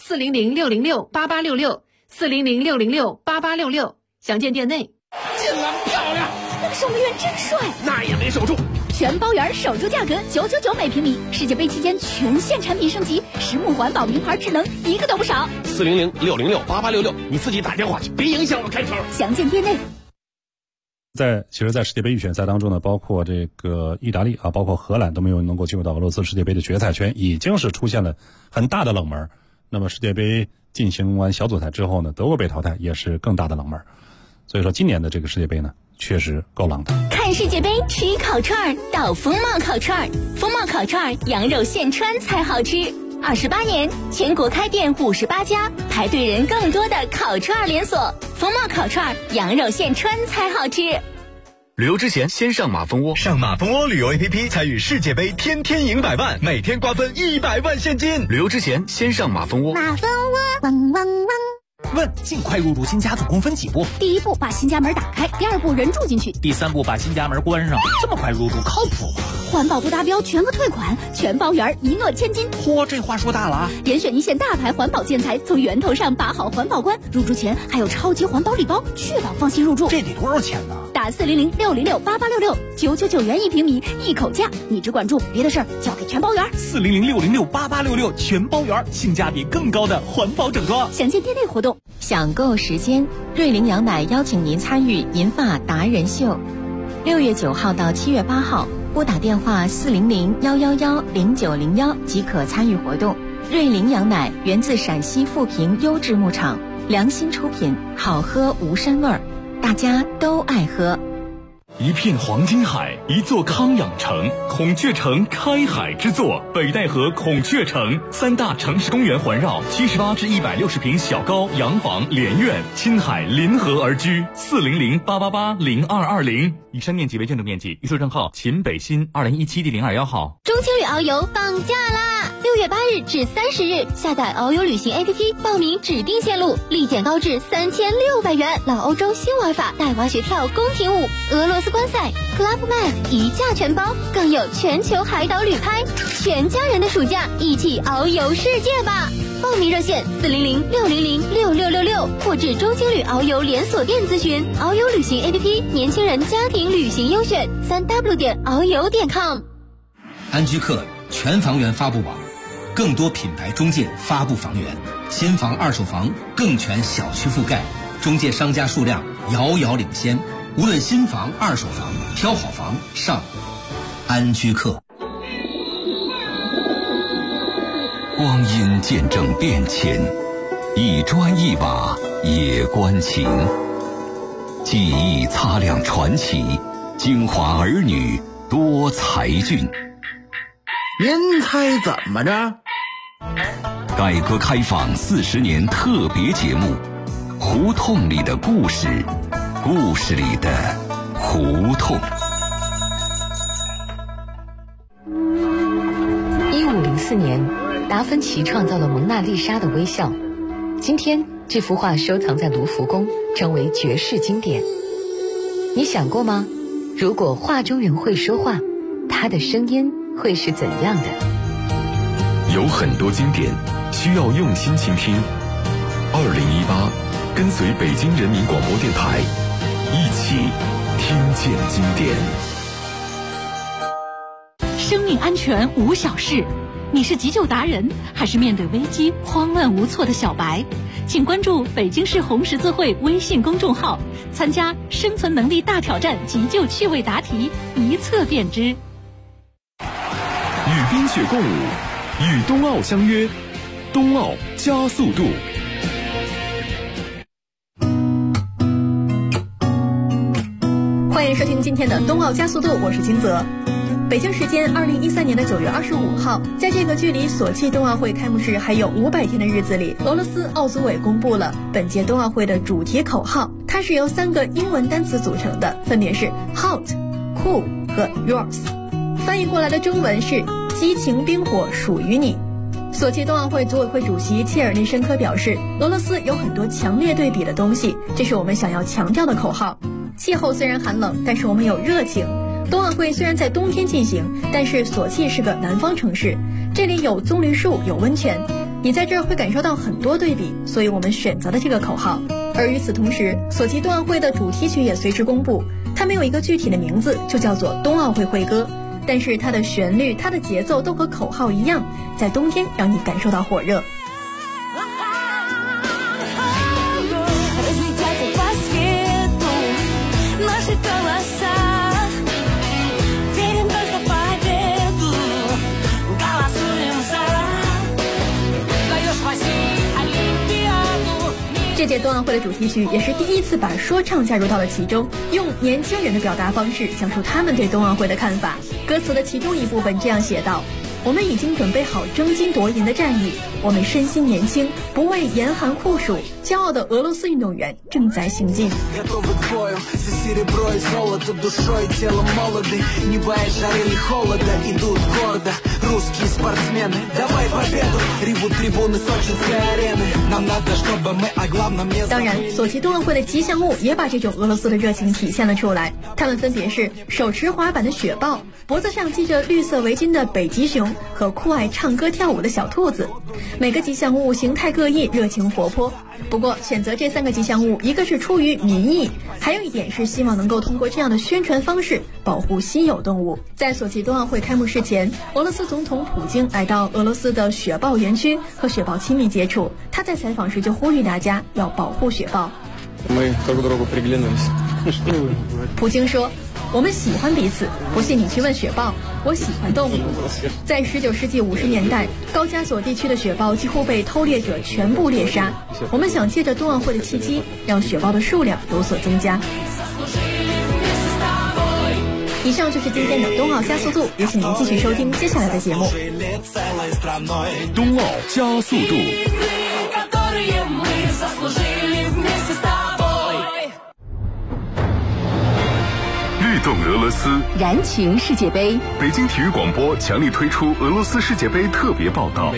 400-606-8866，400-606-8866，详见店内。 进了，漂亮！ 那个守门员真帅， 那也没守住。 全包圆守住价格999每平米，世界杯期间全线产品升级，实木环保名牌智能一个都不少。 400-606-8866，你自己打电话去，别影响我看球。 详见店内。 其实在世界杯预选赛当中呢，包括这个意大利啊，包括荷兰都没有能够进入到俄罗斯世界杯的决赛圈，已经是出现了很大的冷门。那么世界杯进行完小组赛之后呢，德国被淘汰也是更大的冷门。所以说今年的这个世界杯呢，确实够冷的。 看世界杯吃烤串到风貌烤串，风貌烤串羊肉现穿才好吃。28年，全国开店58家，排队人更多的烤串连锁。风貌烤串，羊肉现穿才好吃。 旅游之前先上马蜂窝，上马蜂窝旅游 APP 参与世界杯，天天赢100万，每天瓜分100万现金。旅游之前先上马蜂窝。 马蜂窝，汪汪汪。 问：尽快入住新家总共分几步？ 第1步把新家门打开，第2步人住进去， 第3步把新家门关上。这么快入住靠谱吗？ 环保不达标全额退款，全包圆，一诺千金。 嚯，这话说大了啊！ 严选一线大牌环保建材，从源头上把好环保关。入住前还有超级环保礼包，确保放心入住。 这得多少钱呢？ 打400-606-8866，999元1平米，一口价。你只管住，别的事儿交给全包圆。 400-606-8866，全包圆，性价比更高的环保整装。 详见店内活动。 享购时间，瑞麟羊奶邀请您参与银发达人秀，6月9号到7月8号，拨打电话400-111-0901即可参与活动。瑞麟羊奶源自陕西富平优质牧场，良心出品，好喝无膻味儿，大家都爱喝。 一片黄金海，一座康养城，孔雀城开海之作，北戴河孔雀城，3大城市公园环绕，78至160平小高洋房连院，亲海临河而居。400-888-0220。以上面积为建筑面积，预售证号秦北新2017第021号。 中青旅遨游放假啦！6月8日至30日，下载遨游旅行 APP， 报名指定线路，立减高至3600元。老欧洲新玩法，带滑雪跳宫廷舞，俄罗斯观赛 Clubman 一价全包，更有全球海岛旅拍，全家人的暑假一起遨游世界吧！报名热线400-600-6666，或至中青旅遨游连锁店咨询。遨游旅行 APP， 年轻人家庭旅行优选，3w.遨游.com。 安居客全房源发布网，更多品牌中介发布房源，新房、二手房更全小区覆盖，中介商家数量遥遥领先。无论新房、二手房，挑好房上安居客。 光阴见证变迁，一砖一瓦也关情。记忆擦亮传奇，京华儿女多才俊。 您猜怎么着？ 改革开放40年特别节目，胡同里的故事，故事里的胡同。 1504年，达芬奇创造了蒙娜丽莎的微笑。今天，这幅画收藏在卢浮宫，成为绝世经典。 你想过吗？如果画中人会说话，他的声音会是怎样的？ 有很多经典需要用心倾听。2018，跟随北京人民广播电台，一起听见经典。 生命安全无小事，你是急救达人，还是面对危机慌乱无措的小白？请关注北京市红十字会微信公众号，参加生存能力大挑战急救趣味答题，一测便知。 与冰雪共舞，与冬奥相约，冬奥加速度。 欢迎收听今天的冬奥加速度，我是金泽。北京时间2013年的9月25号，在这个距离索契冬奥会开幕式还有500天的日子里，俄罗斯奥组委公布了本届冬奥会的主题口号，它是由3个英文单词组成的，分别是 Hot、Cool 和 Yours。翻译过来的中文是激情冰火属于你。索契冬奥会组委会主席切尔内申科表示，俄罗斯有很多强烈对比的东西，这是我们想要强调的口号。气候虽然寒冷，但是我们有热情。冬奥会虽然在冬天进行，但是索契是个南方城市，这里有棕榈树，有温泉，你在这儿会感受到很多对比，所以我们选择了这个口号。而与此同时，索契冬奥会的主题曲也随之公布，它没有一个具体的名字，就叫做冬奥会会歌，但是它的旋律、它的节奏都和口号一样，在冬天让你感受到火热。这届冬奥会的主题曲也是第一次把说唱加入到了其中，用年轻人的表达方式讲述他们对冬奥会的看法。歌词的其中一部分这样写道：我们已经准备好争金夺银的战役，我们身心年轻，不畏严寒酷暑，骄傲的俄罗斯运动员正在行进。当然，索契冬奥会的吉祥物也把这种俄罗斯的热情体现了出来，他们分别是手持滑板的雪豹，脖子上系着绿色围巾的北极熊和酷爱唱歌跳舞的小兔子。每个吉祥物形态各异，热情活泼。不过选择这3个吉祥物，一个是出于民意，还有一点是希望能够通过这样的宣传方式保护稀有动物。在索契冬奥会开幕式前，俄罗斯总统普京来到俄罗斯的雪豹园区和雪豹亲密接触，他在采访时就呼吁大家要保护雪豹。普京说，我们喜欢彼此，不信你去问雪豹，我喜欢动物。在19世纪50年代，高加索地区的雪豹几乎被偷猎者全部猎杀，我们想借着冬奥会的契机，让雪豹的数量有所增加。以上就是今天的冬奥加速度，也请您继续收听接下来的节目。 冬奥加速度。律动俄罗斯， 燃情世界杯。 北京体育广播强力推出俄罗斯世界杯特别报道。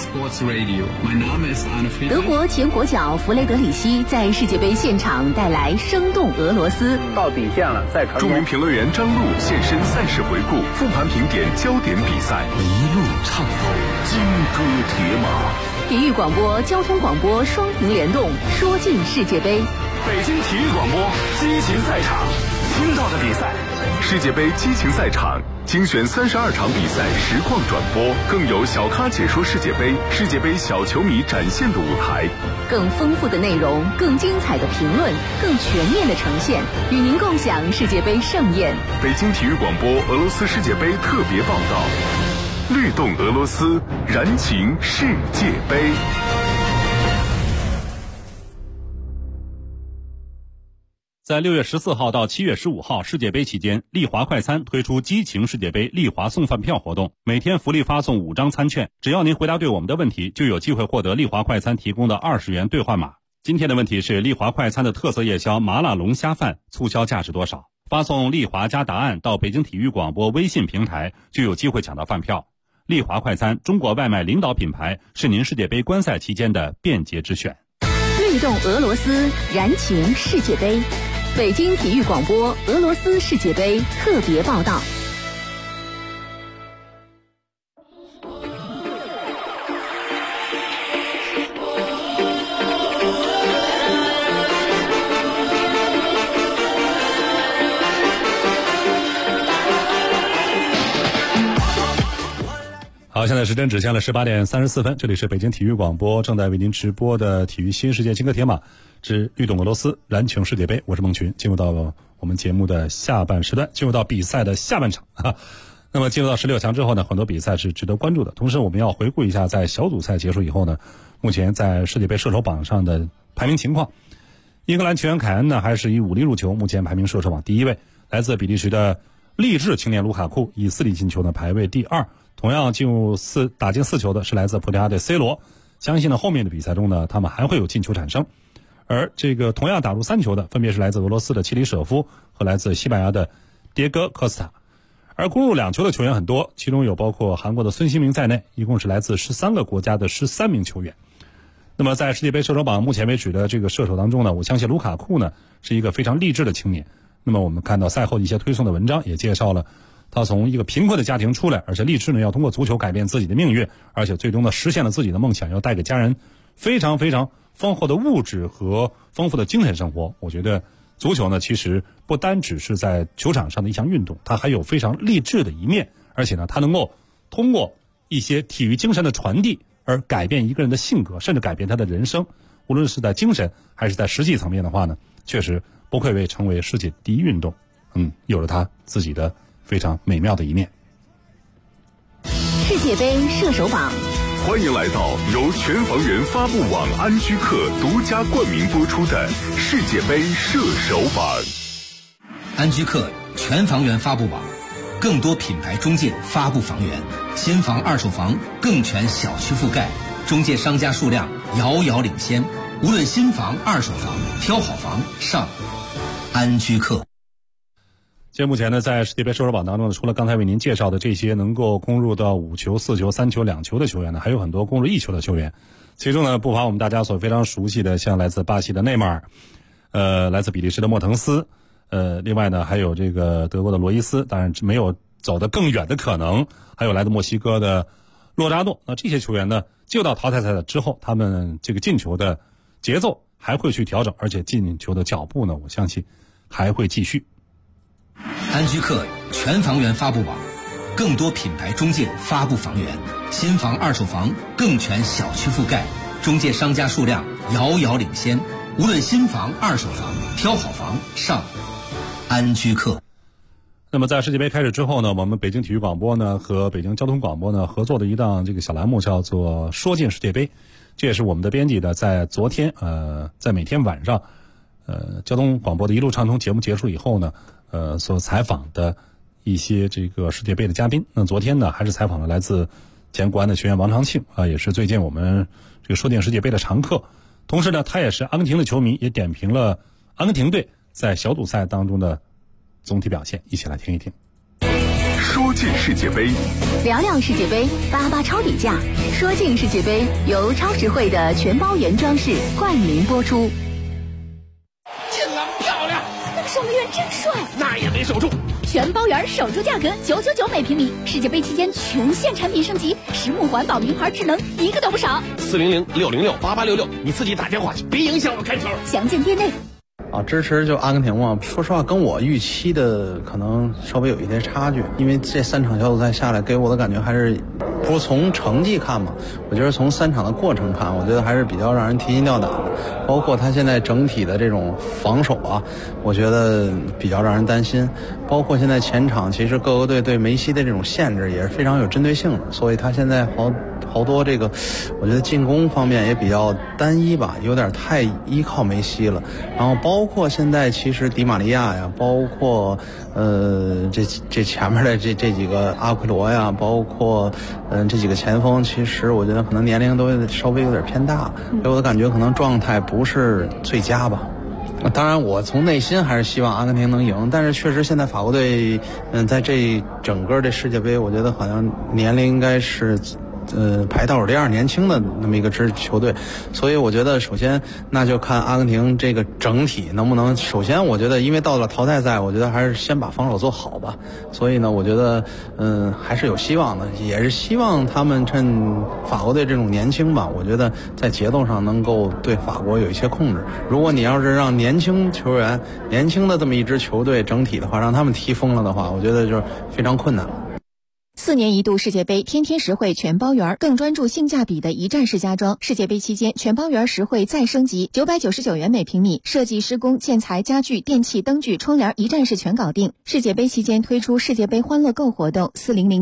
德国前国脚弗雷德里希在世界杯现场带来生动俄罗斯。 到底线了，再传。 著名评论员张璐现身赛事回顾，复盘评点焦点比赛，一路畅游金戈铁马。 体育广播、交通广播双屏联动，说尽世界杯。 北京体育广播激情赛场，听到的比赛。 世界杯激情赛场精选32场比赛实况转播，更有小咖解说世界杯，世界杯小球迷展现的舞台， 更丰富的内容，更精彩的评论，更全面的呈现，与您共享世界杯盛宴。 北京体育广播俄罗斯世界杯特别报道，律动俄罗斯，燃情世界杯。 在6月14号到7月15号世界杯期间，丽华快餐推出激情世界杯丽华送饭票活动，每天福利发送5张餐券，只要您回答对我们的问题，就有机会获得丽华快餐提供的20元兑换码。今天的问题是丽华快餐的特色夜宵麻辣龙虾饭促销价是多少？发送丽华加答案到北京体育广播微信平台，就有机会抢到饭票。丽华快餐，中国外卖领导品牌，是您世界杯观赛期间的便捷之选。 律动俄罗斯，燃情世界杯。 北京体育广播俄罗斯世界杯特别报道。 好，现在时间指向了18点34分，这里是北京体育广播正在为您直播的体育新世界金戈铁马之律动俄罗斯篮球世界杯，我是孟群。进入到我们节目的下半时段，进入到比赛的下半场那么进入到16强之后呢，很多比赛是值得关注的。同时我们要回顾一下在小组赛结束以后呢，目前在世界杯射手榜上的排名情况。英格兰球员凯恩呢还是以5粒入球，目前排名射手榜第一位。来自比利时的励志青年卢卡库以4粒进球呢排位第2。同样打进4球的是来自葡萄牙的 C 罗，相信呢后面的比赛中呢他们还会有进球产生。而这个同样打入3球的分别是来自俄罗斯的齐里舍夫和来自西班牙的迭戈科斯塔。而攻入2球的球员很多，其中有包括韩国的孙兴民在内，一共是来自13个国家的13名球员。那么在世界杯射手榜目前为止的这个射手当中呢，我相信卢卡库呢是一个非常励志的青年。那么我们看到赛后一些推送的文章也介绍了他从一个贫困的家庭出来，而且立志呢要通过足球改变自己的命运，而且最终呢实现了自己的梦想，要带给家人非常非常丰厚的物质和丰富的精神生活。我觉得足球呢其实不单只是在球场上的一项运动，它还有非常励志的一面，而且呢它能够通过一些体育精神的传递而改变一个人的性格，甚至改变他的人生。无论是在精神还是在实际层面的话呢，确实不愧为成为世界第一运动，有了它自己的非常美妙的一面。 世界杯射手榜， 欢迎来到由全房源发布网安居客独家冠名播出的世界杯射手榜。 安居客全房源发布网，更多品牌中介发布房源，新房二手房更全小区覆盖，中介商家数量遥遥领先，无论新房二手房，挑好房上安居客。 目前呢，在世界杯射手榜当中呢，除了刚才为您介绍的这些能够攻入到5球、4球、3球、2球的球员呢，还有很多攻入1球的球员。其中呢，不乏我们大家所非常熟悉的，像来自巴西的内马尔，来自比利时的莫腾斯，另外呢，还有这个德国的罗伊斯，当然没有走得更远的可能，还有来自墨西哥的洛扎诺。那这些球员呢，就到淘汰赛之后，他们这个进球的节奏还会去调整，而且进球的脚步呢，我相信还会继续。 安居客全房源发布网，更多品牌中介发布房源，新房二手房更全小区覆盖，中介商家数量遥遥领先，无论新房二手房，挑好房上安居客。 那么在世界杯开始之后呢，我们北京体育广播呢和北京交通广播呢合作的一档这个小栏目叫做说进世界杯，这也是我们的编辑的在昨天在每天晚上交通广播的一路畅通节目结束以后呢所采访的一些这个世界杯的嘉宾。那昨天呢还是采访了来自前国安的球员王长庆也是最近我们这个说进世界杯的常客，同时呢他也是阿根廷的球迷，也点评了阿根廷队在小组赛当中的总体表现，一起来听一听。 说进世界杯， 聊聊世界杯，八八超底价。说进世界杯由超实惠的全包原装饰冠名播出。 进了，漂亮！ 那个守门员真帅， 那也没守住。 全包圆守住价格999每平米，世界杯期间全线产品升级，实木环保、名牌智能，一个都不少。 400-606-8866，你自己打电话去，别影响我看球。 详见店内。 支持就阿根廷嘛，说实话跟我预期的可能稍微有一些差距，因为这3场小组赛下来给我的感觉还是不是从成绩看嘛，我觉得从3场的过程看，我觉得还是比较让人提心吊胆的，包括他现在整体的这种防守我觉得比较让人担心，包括现在前场其实各个队对梅西的这种限制也是非常有针对性的，所以他现在好多这个我觉得进攻方面也比较单一吧，有点太依靠梅西了，然后包括现在其实迪玛利亚呀，包括这前面的这几个阿奎罗呀，包括这几个前锋，其实我觉得可能年龄都稍微有点偏大，给我的感觉可能状态不是最佳吧。当然我从内心还是希望阿根廷能赢，但是确实现在法国队在这整个这世界杯，我觉得好像年龄应该是排倒数第2年轻的那么一个支球队，所以我觉得首先那就看阿根廷这个整体能不能，首先我觉得因为到了淘汰赛，我觉得还是先把防守做好吧，所以呢我觉得还是有希望的，也是希望他们趁法国队这种年轻吧，我觉得在节奏上能够对法国有一些控制。如果你要是让年轻球员、年轻的这么一支球队整体的话，让他们踢疯了的话，我觉得就是非常困难了。 4年一度世界杯，天天实惠全包圆，更专注性价比的一站式家装。世界杯期间，全包圆实惠再升级，999元每平米，设计、施工、建材、家具、电器、灯具、窗帘一站式全搞定。世界杯期间推出世界杯欢乐购活动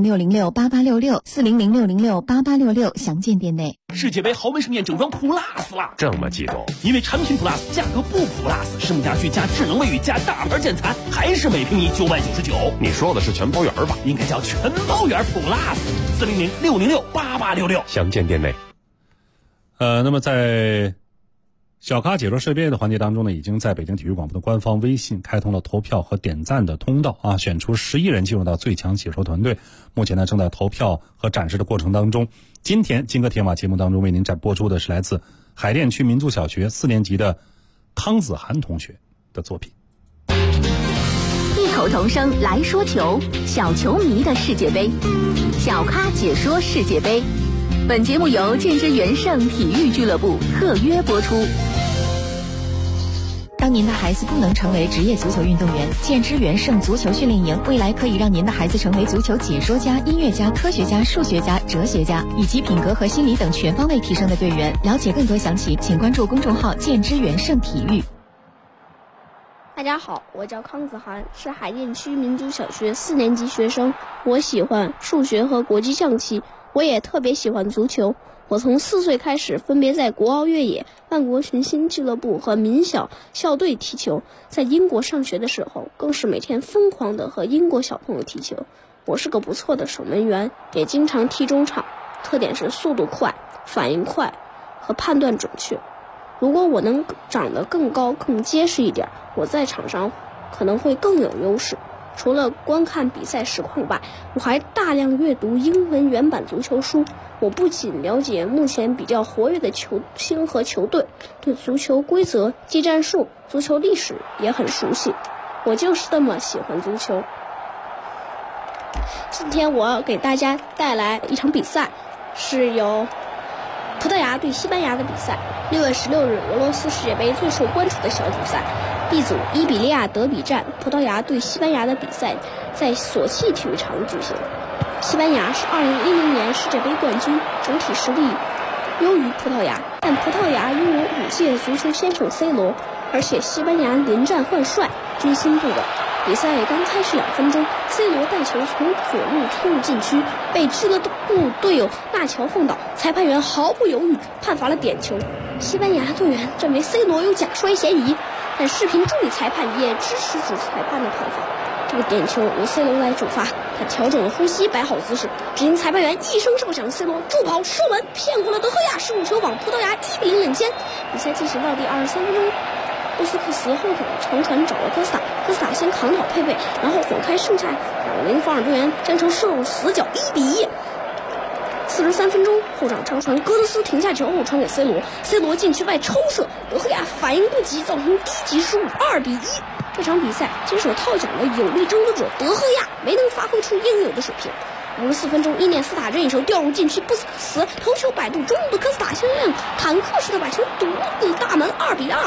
，400-606-8866，400-606-8866，详见店内。 世界杯豪门盛宴整装 Plus 了， 这么激动？ 因为产品 Plus 价格不 Plus， 实木家具加智能卫浴加大牌建材，还是每平米999。 你说的是全包圆吧？ 应该叫全包圆 Plus，400-606-8866， 详见店内。 那么在小咖解说世界杯的环节当中呢，已经在北京体育广播的官方微信开通了投票和点赞的通道啊，选出11人进入到最强解说团队。目前呢正在投票和展示的过程当中。今天金戈铁马节目当中为您播出的是来自海淀区民族小学4年级的康子涵同学的作品。 异口同声来说球，小球迷的世界杯，小咖解说世界杯。本节目由建之元盛体育俱乐部特约播出。 当您的孩子不能成为职业足球运动员，建之元盛足球训练营未来可以让您的孩子成为足球解说家、音乐家、科学家、数学家、哲学家，以及品格和心理等全方位提升的队员。了解更多详情，请关注公众号建之元盛体育。 大家好，我叫康子涵，是海淀区民族小学4年级学生。我喜欢数学和国际象棋，我也特别喜欢足球。我从4岁开始，分别在国奥越野、万国群星俱乐部和民小校队踢球。在英国上学的时候，更是每天疯狂地和英国小朋友踢球。我是个不错的守门员，也经常踢中场，特点是速度快、反应快和判断准确。如果我能长得更高、更结实一点，我在场上可能会更有优势。除了观看比赛实况外，我还大量阅读英文原版足球书。我不仅了解目前比较活跃的球星和球队，对足球规则、技战术、足球历史也很熟悉。我就是这么喜欢足球。今天我要给大家带来一场比赛，是由葡萄牙对西班牙的比赛。6月16日，俄罗斯世界杯最受关注的小组赛 B 组伊比利亚德比战，葡萄牙对西班牙的比赛在索契体育场举行。西班牙是2010年世界杯冠军，整体实力优于葡萄牙，但葡萄牙拥有5届足球先生 C 罗，而且西班牙连战换帅，军心不稳。比赛刚开始2分钟 ，C 罗带球从左路踢入禁区，被俱乐部队友纳乔放倒，裁判员毫不犹豫判罚了点球。西班牙队员认为 C 罗有假摔嫌疑，但视频助理裁判也支持主裁判的判罚。这个点球由 C 罗来主罚，他调整了呼吸，摆好姿势，只听裁判员一声哨响 ，C 罗助跑射门，骗过了德赫亚，失误球往葡萄牙1-0领先。比赛进行到第23分钟。布斯克茨后场长传找了科斯塔，科斯塔先扛好佩佩，然后混开剩下2名防守队员，将球射入死角，1-1。43分钟，后场长传，戈德斯停下球后传给 C 罗，C 罗禁区外抽射，德赫亚反应不及，造成低级失误，2-1。这场比赛金手套奖的有力争夺者德赫亚没能发挥出应有的水平。54分钟，伊涅斯塔任意球掉入禁区，布斯克茨头球摆渡，中路的科斯塔像辆坦克似的把球堵入大门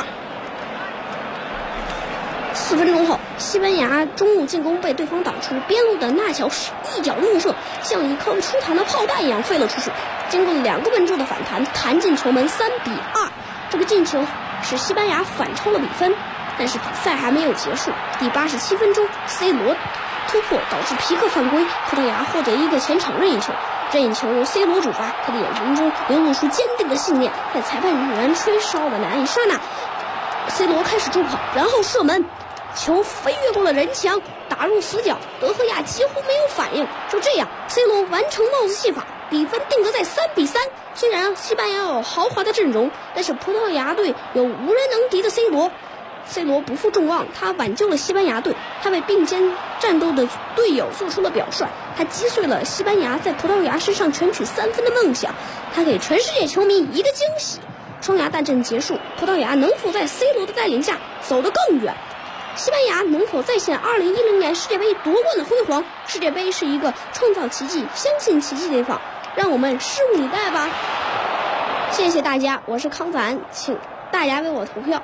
，2-2。4分钟后，西班牙中路进攻被对方挡出，边路的纳乔一脚怒射，像一颗出膛的炮弹一样飞了出去，经过2个温州的反弹，弹进球门，3-2。这个进球使西班牙反超了比分，但是比赛还没有结束。第87分钟 ，C 罗突破导致皮克犯规，葡萄牙获得一个前场任意球。任意球由 C 罗主罚，他的眼神中流露出坚定的信念。在裁判员吹哨的那一刹那 ，C 罗开始助跑，然后射门。球飞越过了人墙，打入死角，德赫亚几乎没有反应。就这样 ，C 罗完成帽子戏法，比分定格在3-3。虽然西班牙有豪华的阵容，但是葡萄牙队有无人能敌的 C 罗。 C 罗不负众望，他挽救了西班牙队，他为并肩战斗的队友做出了表率，他击碎了西班牙在葡萄牙身上全取3分的梦想，他给全世界球迷一个惊喜。双牙大战结束，葡萄牙能否在 C 罗的带领下走得更远？西班牙能否再现2010年世界杯夺冠的辉煌？世界杯是一个创造奇迹、相信奇迹的地方，让我们拭目以待吧。谢谢大家，我是康子安，请大家为我投票。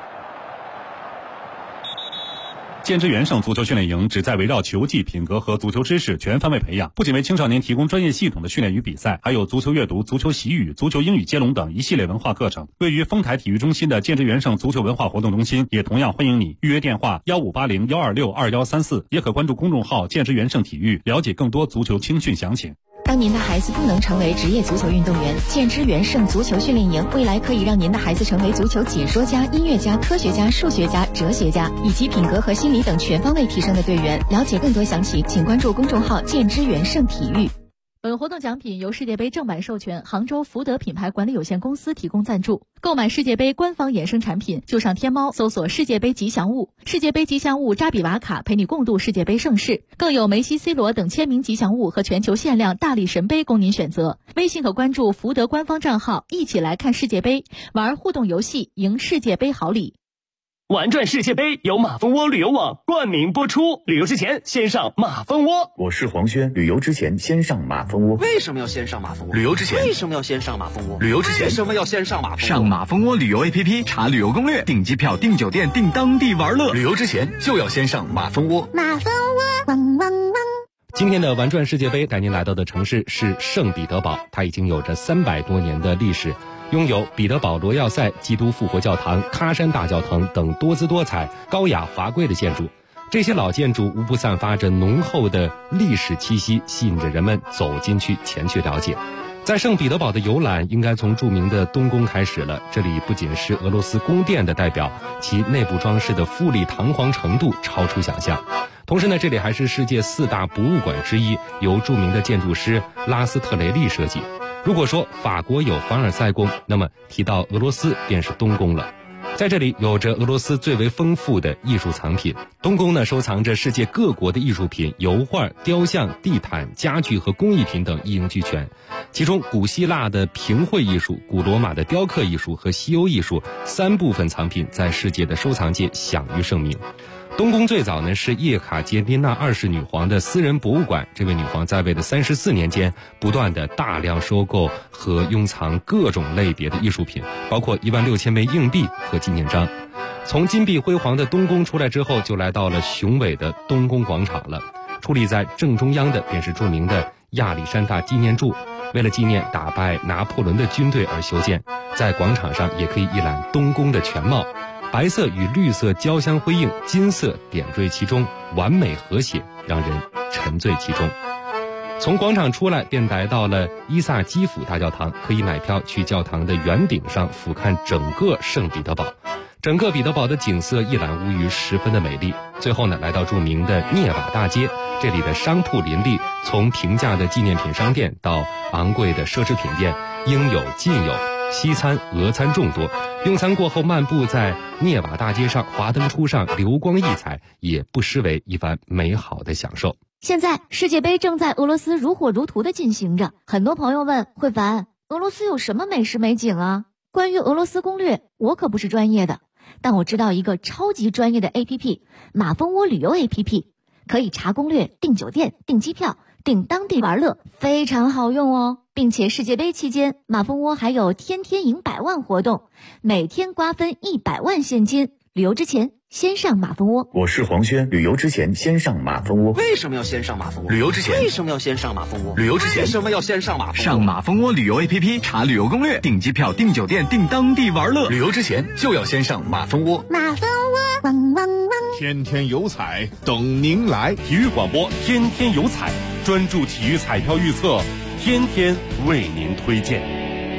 建之元盛足球训练营旨在围绕球技、品格和足球知识全方位培养，不仅为青少年提供专业系统的训练与比赛，还有足球阅读、足球习语、足球英语接龙等一系列文化课程。位于丰台体育中心的建之元盛足球文化活动中心也同样欢迎你，预约电话1580-126-2134，也可关注公众号建之元盛体育，了解更多足球青训详情。 当您的孩子不能成为职业足球运动员，建之元盛足球训练营未来可以让您的孩子成为足球解说家、音乐家、科学家、数学家、哲学家，以及品格和心理等全方位提升的队员。了解更多详情，请关注公众号建之元盛体育。 本活动奖品由世界杯正版授权杭州福德品牌管理有限公司提供赞助。购买世界杯官方衍生产品，就上天猫搜索世界杯吉祥物，世界杯吉祥物扎比瓦卡陪你共度世界杯盛世，更有梅西、C 罗等签名吉祥物和全球限量大力神杯供您选择。微信可关注福德官方账号，一起来看世界杯，玩互动游戏，赢世界杯好礼。 玩转世界杯由马蜂窝旅游网冠名播出，旅游之前先上马蜂窝。 我是黄轩，旅游之前先上马蜂窝。 为什么要先上马蜂窝？ 旅游之前为什么要先上马蜂窝？ 旅游之前为什么要先上马蜂窝？ 上马蜂窝旅游 APP 查旅游攻略，订机票、订酒店、订当地玩乐。 旅游之前就要先上马蜂窝。 马蜂窝，汪汪汪。 今天的玩转世界杯带您来到的城市是圣彼得堡，它已经有着300多年的历史，拥有彼得堡罗要塞、基督复活教堂、喀山大教堂等多姿多彩、高雅华贵的建筑。这些老建筑无不散发着浓厚的历史气息，吸引着人们走进去前去了解。在圣彼得堡的游览应该从著名的东宫开始了，这里不仅是俄罗斯宫殿的代表，其内部装饰的富丽堂皇程度超出想象。同时呢，这里还是世界4大博物馆之一，由著名的建筑师拉斯特雷利设计。如果说法国有凡尔赛宫，那么提到俄罗斯便是东宫了。在这里有着俄罗斯最为丰富的艺术藏品，东宫呢收藏着世界各国的艺术品、油画、雕像、地毯、家具和工艺品等一应俱全。其中古希腊的平绘艺术、古罗马的雕刻艺术和西欧艺术3部分藏品在世界的收藏界享誉盛名。东宫最早呢是叶卡捷琳娜2世女皇的私人博物馆，这位女皇在位的34年间，不断的大量收购和拥藏各种类别的艺术品，包括16000枚硬币和纪念章。从金碧辉煌的东宫出来之后，就来到了雄伟的东宫广场了。矗立在正中央的便是著名的亚历山大纪念柱，为了纪念打败拿破仑的军队而修建。在广场上也可以一览东宫的全貌，白色与绿色交相辉映，金色点缀其中，完美和谐，让人沉醉其中。从广场出来便来到了伊萨基辅大教堂，可以买票去教堂的圆顶上俯瞰整个圣彼得堡。整个彼得堡的景色一览无余，十分的美丽。最后呢，来到著名的涅瓦大街，这里的商铺林立，从平价的纪念品商店到昂贵的奢侈品店，应有尽有，西餐俄餐众多。用餐过后漫步在涅瓦大街上，华灯初上，流光溢彩，也不失为一番美好的享受。 现在世界杯正在俄罗斯如火如荼地进行着，很多朋友问慧凡，俄罗斯有什么美食美景啊？关于俄罗斯攻略，我可不是专业的，但我知道一个超级专业的 APP， 马蜂窝旅游 APP， 可以查攻略、订酒店、订机票、订当地玩乐，非常好用哦。并且世界杯期间，马蜂窝还有天天赢100万活动，每天瓜分100万现金。旅游之前先上马蜂窝。 我是黄轩，旅游之前先上马蜂窝。 为什么要先上马蜂窝？ 旅游之前为什么要先上马蜂窝？ 旅游之前为什么要先上马蜂窝？ 上马蜂窝旅游 APP 查旅游攻略，订机票、订酒店、订当地玩乐。 旅游之前就要先上马蜂窝。 马蜂窝，汪汪汪！ 天天有彩等您来，体育广播天天有彩，专注体育彩票预测，天天为您推荐。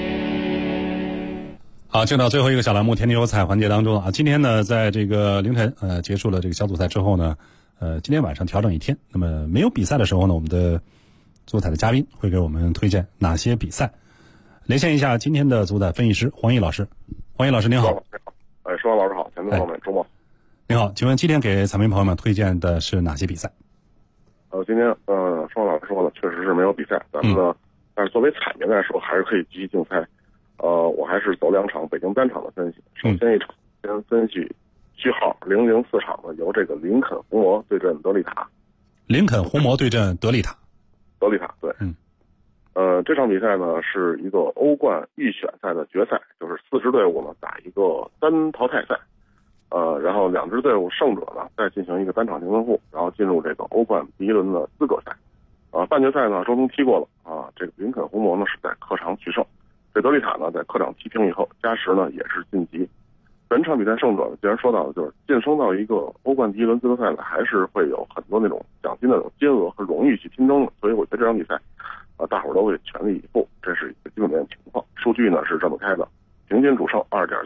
好，进到最后一个小栏目天天有彩环节当中啊。今天呢，在这个凌晨结束了这个小组赛之后呢，今天晚上调整一天。那么没有比赛的时候呢，我们的足彩的嘉宾会给我们推荐哪些比赛。连线一下今天的足彩分析师黄奕老师。黄奕老师您好。 施华老师好，前面朋友们周末。 你好，请问今天给彩民朋友们推荐的是哪些比赛？ 今天双老师说了，确实是没有比赛，咱们呢，但是作为彩民来说，还是可以积极竞赛。我还是走2场北京单场的分析。首先一场先分析序号004场的，由这个林肯红魔对阵德里塔。 林肯红魔对阵德里塔。 德里塔，对。这场比赛呢是一个欧冠预选赛的决赛，就是4支队伍呢打一个单淘汰赛。然后2支队伍胜者呢再进行一个单场净胜负，然后进入这个欧冠第1轮的资格赛。半决赛呢周中踢过了啊，这个林肯红魔呢是在客场取胜，这德里塔呢在客场踢平以后加时呢也是晋级。本场比赛胜者既然说到的就是晋升到一个欧冠第1轮资格赛呢，还是会有很多那种奖金的那种金额和荣誉去竞争的，所以我觉得这场比赛大伙儿都会全力以赴，这是一个基本面的情况。数据呢是这么开的：平均主胜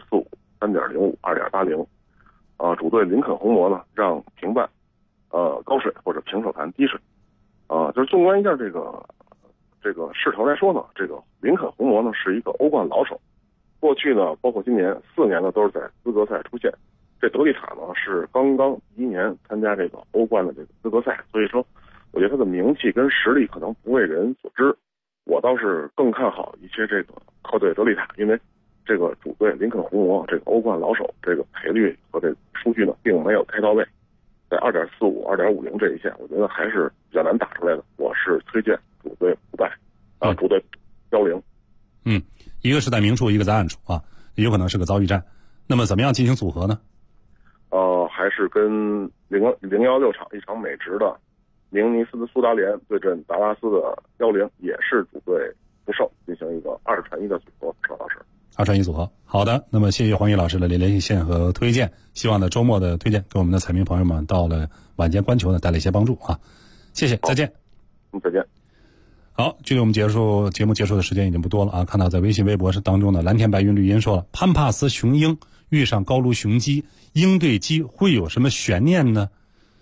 2.45、3.05、2.80。主队林肯红魔呢让平半高水或者平手盘低水。就是纵观一下这个势头来说呢，这个林肯红魔呢是一个欧冠老手，过去呢包括今年4年呢都是在资格赛出现。这德里塔呢是刚刚第1年参加这个欧冠的这个资格赛，所以说我觉得他的名气跟实力可能不为人所知。我倒是更看好一些这个客队德里塔，因为这个主队林肯红魔这个欧冠老手，这个赔率和这个数据呢并没有开到位，在 2.45、2.50这一线，我觉得还是比较难打出来的。我是推荐主队不败，主队10。 一个是在明处，一个在暗处啊，也有可能是个遭遇战。那么怎么样进行组合呢？ 还是跟016场一场美职的明尼斯的苏达联对阵达拉斯的10，也是主队不胜，进行一个2传1的组合。邵老师 2传1组合，好的。那么谢谢黄宇老师的连线线和推荐，希望呢周末的推荐给我们的彩民朋友们到了晚间观球呢带来一些帮助啊，谢谢，再见。 再见。 好，距离我们节目结束的时间已经不多了啊！看到在微信微博当中的蓝天白云绿茵说了，潘帕斯雄鹰遇上高卢雄鸡，鹰对鸡会有什么悬念呢？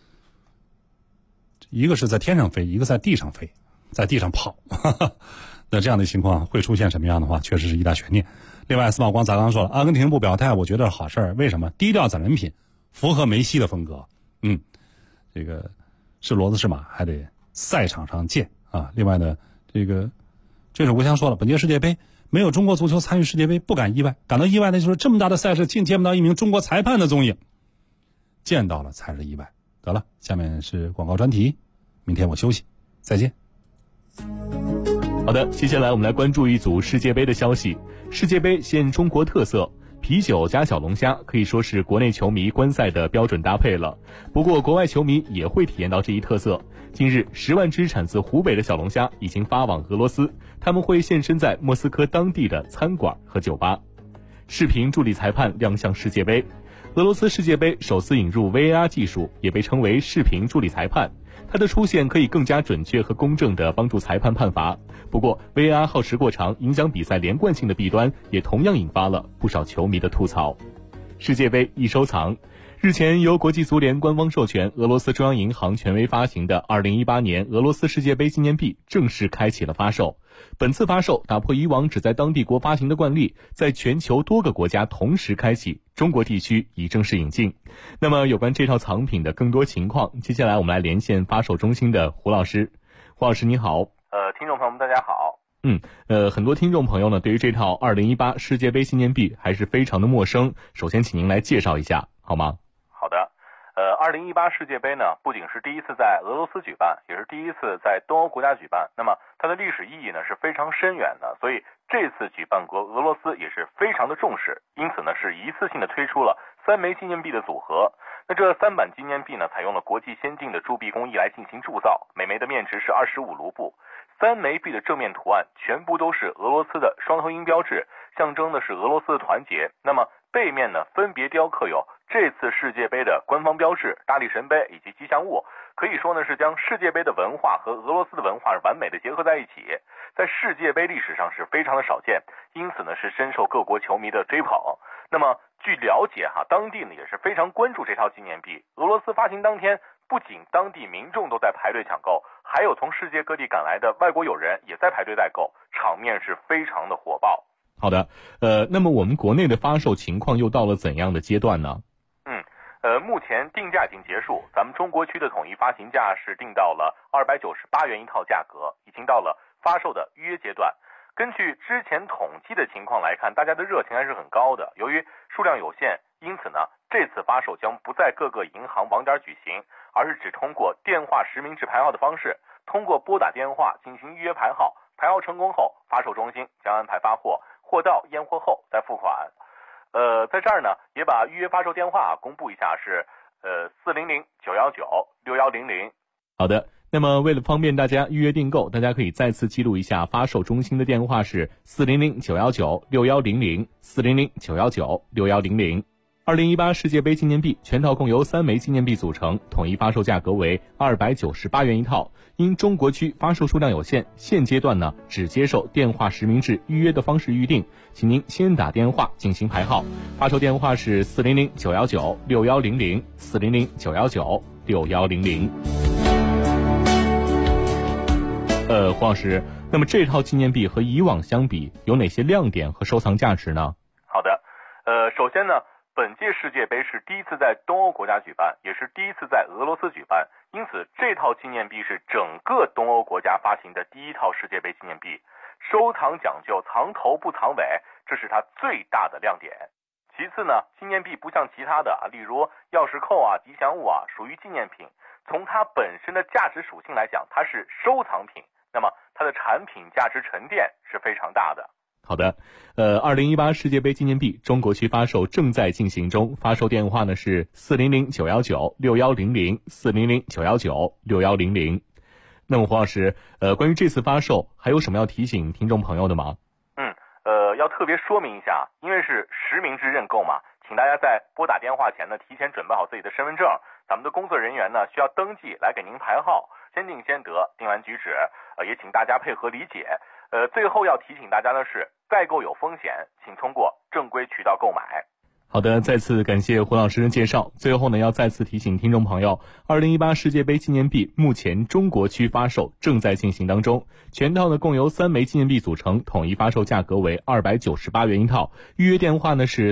一个是在天上飞，一个在地上飞，在地上跑，那这样的情况会出现什么样的话，确实是一大悬念。另外，司马光砸缸说了，阿根廷不表态，我觉得是好事儿。为什么？低调攒人品，符合梅西的风格。这个是骡子是马，还得赛场上见啊。另外呢，这是吴翔说了，本届世界杯没有中国足球参与世界杯，不感意外，感到意外的就是这么大的赛事竟见不到一名中国裁判的踪影，见到了才是意外。得了，下面是广告专题，明天我休息，再见。 好的，接下来我们来关注一组世界杯的消息。世界杯现中国特色，啤酒加小龙虾可以说是国内球迷观赛的标准搭配了。不过国外球迷也会体验到这一特色。近日10万只产自湖北的小龙虾已经发往俄罗斯，他们会现身在莫斯科当地的餐馆和酒吧。视频助理裁判亮相世界杯。俄罗斯世界杯首次引入 VAR 技术，也被称为视频助理裁判。它的出现可以更加准确和公正地帮助裁判判罚。不过 VAR 耗时过长，影响比赛连贯性的弊端也同样引发了不少球迷的吐槽。世界杯易收藏。日前由国际足联官方授权，俄罗斯中央银行权威发行的2018年俄罗斯世界杯纪念币正式开启了发售。本次发售打破以往只在当地国发行的惯例，在全球多个国家同时开启，中国地区已正式引进。那么有关这套藏品的更多情况，接下来我们来连线发售中心的胡老师。胡老师你好。 听众朋友们大家好。 很多听众朋友呢对于这套2018世界杯纪念币还是非常的陌生，首先请您来介绍一下好吗？ 好的。2018世界杯呢，不仅是第一次在俄罗斯举办，也是第一次在东欧国家举办。那么它的历史意义呢是非常深远的，所以这次举办国俄罗斯也是非常的重视，因此呢是一次性的推出了3枚纪念币的组合。那这3版纪念币呢，采用了国际先进的铸币工艺来进行铸造，每枚的面值是25卢布。3枚币的正面图案全部都是俄罗斯的双头鹰标志，象征的是俄罗斯的团结。那么背面呢，分别雕刻有这次世界杯的官方标志、大力神杯以及吉祥物，可以说呢是将世界杯的文化和俄罗斯的文化完美的结合在一起，在世界杯历史上是非常的少见，因此呢是深受各国球迷的追捧。那么据了解当地呢也是非常关注这套纪念币。俄罗斯发行当天，不仅当地民众都在排队抢购，还有从世界各地赶来的外国友人也在排队代购，场面是非常的火爆。 好的，那么我们国内的发售情况又到了怎样的阶段呢？ 目前定价已经结束，咱们中国区的统一发行价是定到了298元一套价格，已经到了发售的预约阶段。根据之前统计的情况来看，大家的热情还是很高的。由于数量有限，因此呢，这次发售将不在各个银行网点举行，而是只通过电话实名制排号的方式，通过拨打电话进行预约排号，排号成功后，发售中心将安排发货，货到验货后再付款。在这儿呢，也把预约发售电话公布一下，是400-919-6100。 好的，那么为了方便大家预约订购，大家可以再次记录一下发售中心的电话是400-919-6100 400-919-6100。2018世界杯纪念币全套共由3枚纪念币组成，统一发售价格为298元一套。因中国区发售数量有限，现阶段呢只接受电话实名制预约的方式预定，请您先打电话进行排号。发售电话是400-919-6100 400-919-6100。黄老师，那么这套纪念币和以往相比，有哪些亮点和收藏价值呢？ 好的，首先呢，本届世界杯是第一次在东欧国家举办，也是第一次在俄罗斯举办，因此这套纪念币是整个东欧国家发行的第一套世界杯纪念币。收藏讲究藏头不藏尾，这是它最大的亮点。其次呢，纪念币不像其他的例如钥匙扣啊、吉祥物啊，属于纪念品。从它本身的价值属性来讲，它是收藏品，那么它的产品价值沉淀是非常大的。 好的，2018世界杯纪念币中国区发售正在进行中，发售电话呢是400-919-6100 400-919-6100。那么黄老师，关于这次发售还有什么要提醒听众朋友的吗？ 要特别说明一下，因为是实名制认购嘛，请大家在拨打电话前呢，提前准备好自己的身份证，咱们的工作人员呢需要登记来给您排号，先定先得，定完举止，也请大家配合理解。最后要提醒大家的是，代购有风险，请通过正规渠道购买。 好的，再次感谢胡老师的介绍。最后呢，要再次提醒听众朋友，2018世界杯纪念币目前中国区发售正在进行当中，全套呢共由3枚纪念币组成，统一发售价格为298元一套。预约电话呢是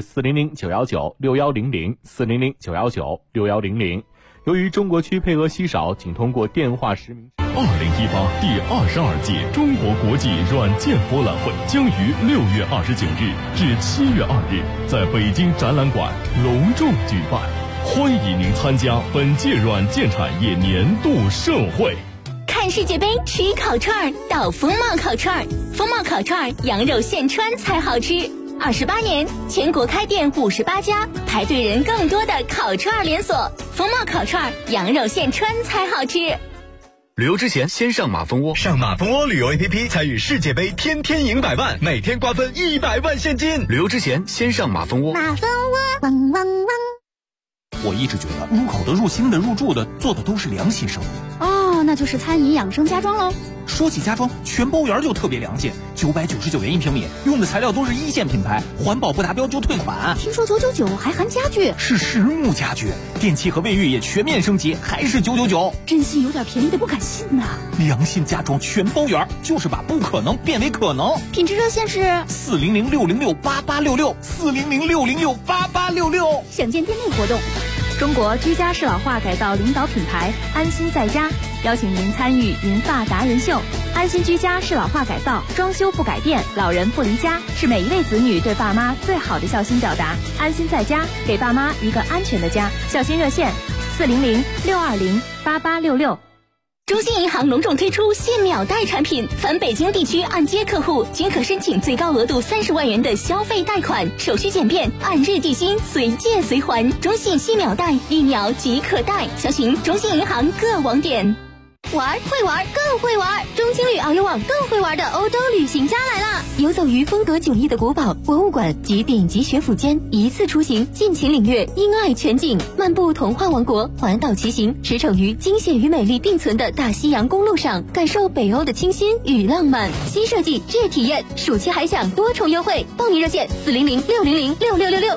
400-919-6100 400-919-6100。由于中国区配额稀少，仅通过电话实名。 2018第22届中国国际软件博览会将于6月29日至7月2日在北京展览馆隆重举办，欢迎您参加本届软件产业年度盛会。 看世界杯吃烤串到风貌烤串，风貌烤串羊肉现穿才好吃。28年，全国开店58家，排队人更多的烤串连锁。风貌烤串，羊肉现穿才好吃。 旅游之前先上马蜂窝，上马蜂窝旅游 APP 参与世界杯，天天赢100万，每天瓜分100万现金。旅游之前先上马蜂窝。 马蜂窝，汪汪汪。 我一直觉得入口的、入心的、入住的做的都是良心生意。 哦，那就是餐饮养生家装喽。 说起家装，全包园就特别良心，999元1平米，用的材料都是1线品牌，环保不达标就退款。 听说999还含家具， 是实木家具，电器和卫浴也全面升级，还是999。 真心有点便宜的不敢信呐。 良心家装全包园，就是把不可能变为可能。 品质热线是 400-606-8866 400-606-8866。 想见店内活动。 中国居家适老化改造领导品牌安心在家邀请您参与银发达人秀。安心居家适老化改造，装修不改变，老人不离家，是每一位子女对爸妈最好的孝心表达。安心在家，给爸妈一个安全的家。孝心热线400-620-8866。 中信银行隆重推出现秒贷产品，凡北京地区按揭客户均可申请最高额度30万元的消费贷款，手续简便，按日递薪，随借随还。中信现秒贷，1秒即可贷，详询中信银行各网点。玩会玩更会玩，中青旅遨游网更会玩的欧洲旅行家来了！游走于风格迥异的古堡、博物馆及顶级学府间，一次出行，尽情领略英爱全景，漫步童话王国，环岛骑行，驰骋于惊险与美丽并存的大西洋公路上，感受北欧的清新与浪漫。新设计智体验，暑期还享多重优惠，报名热线400-600-6666。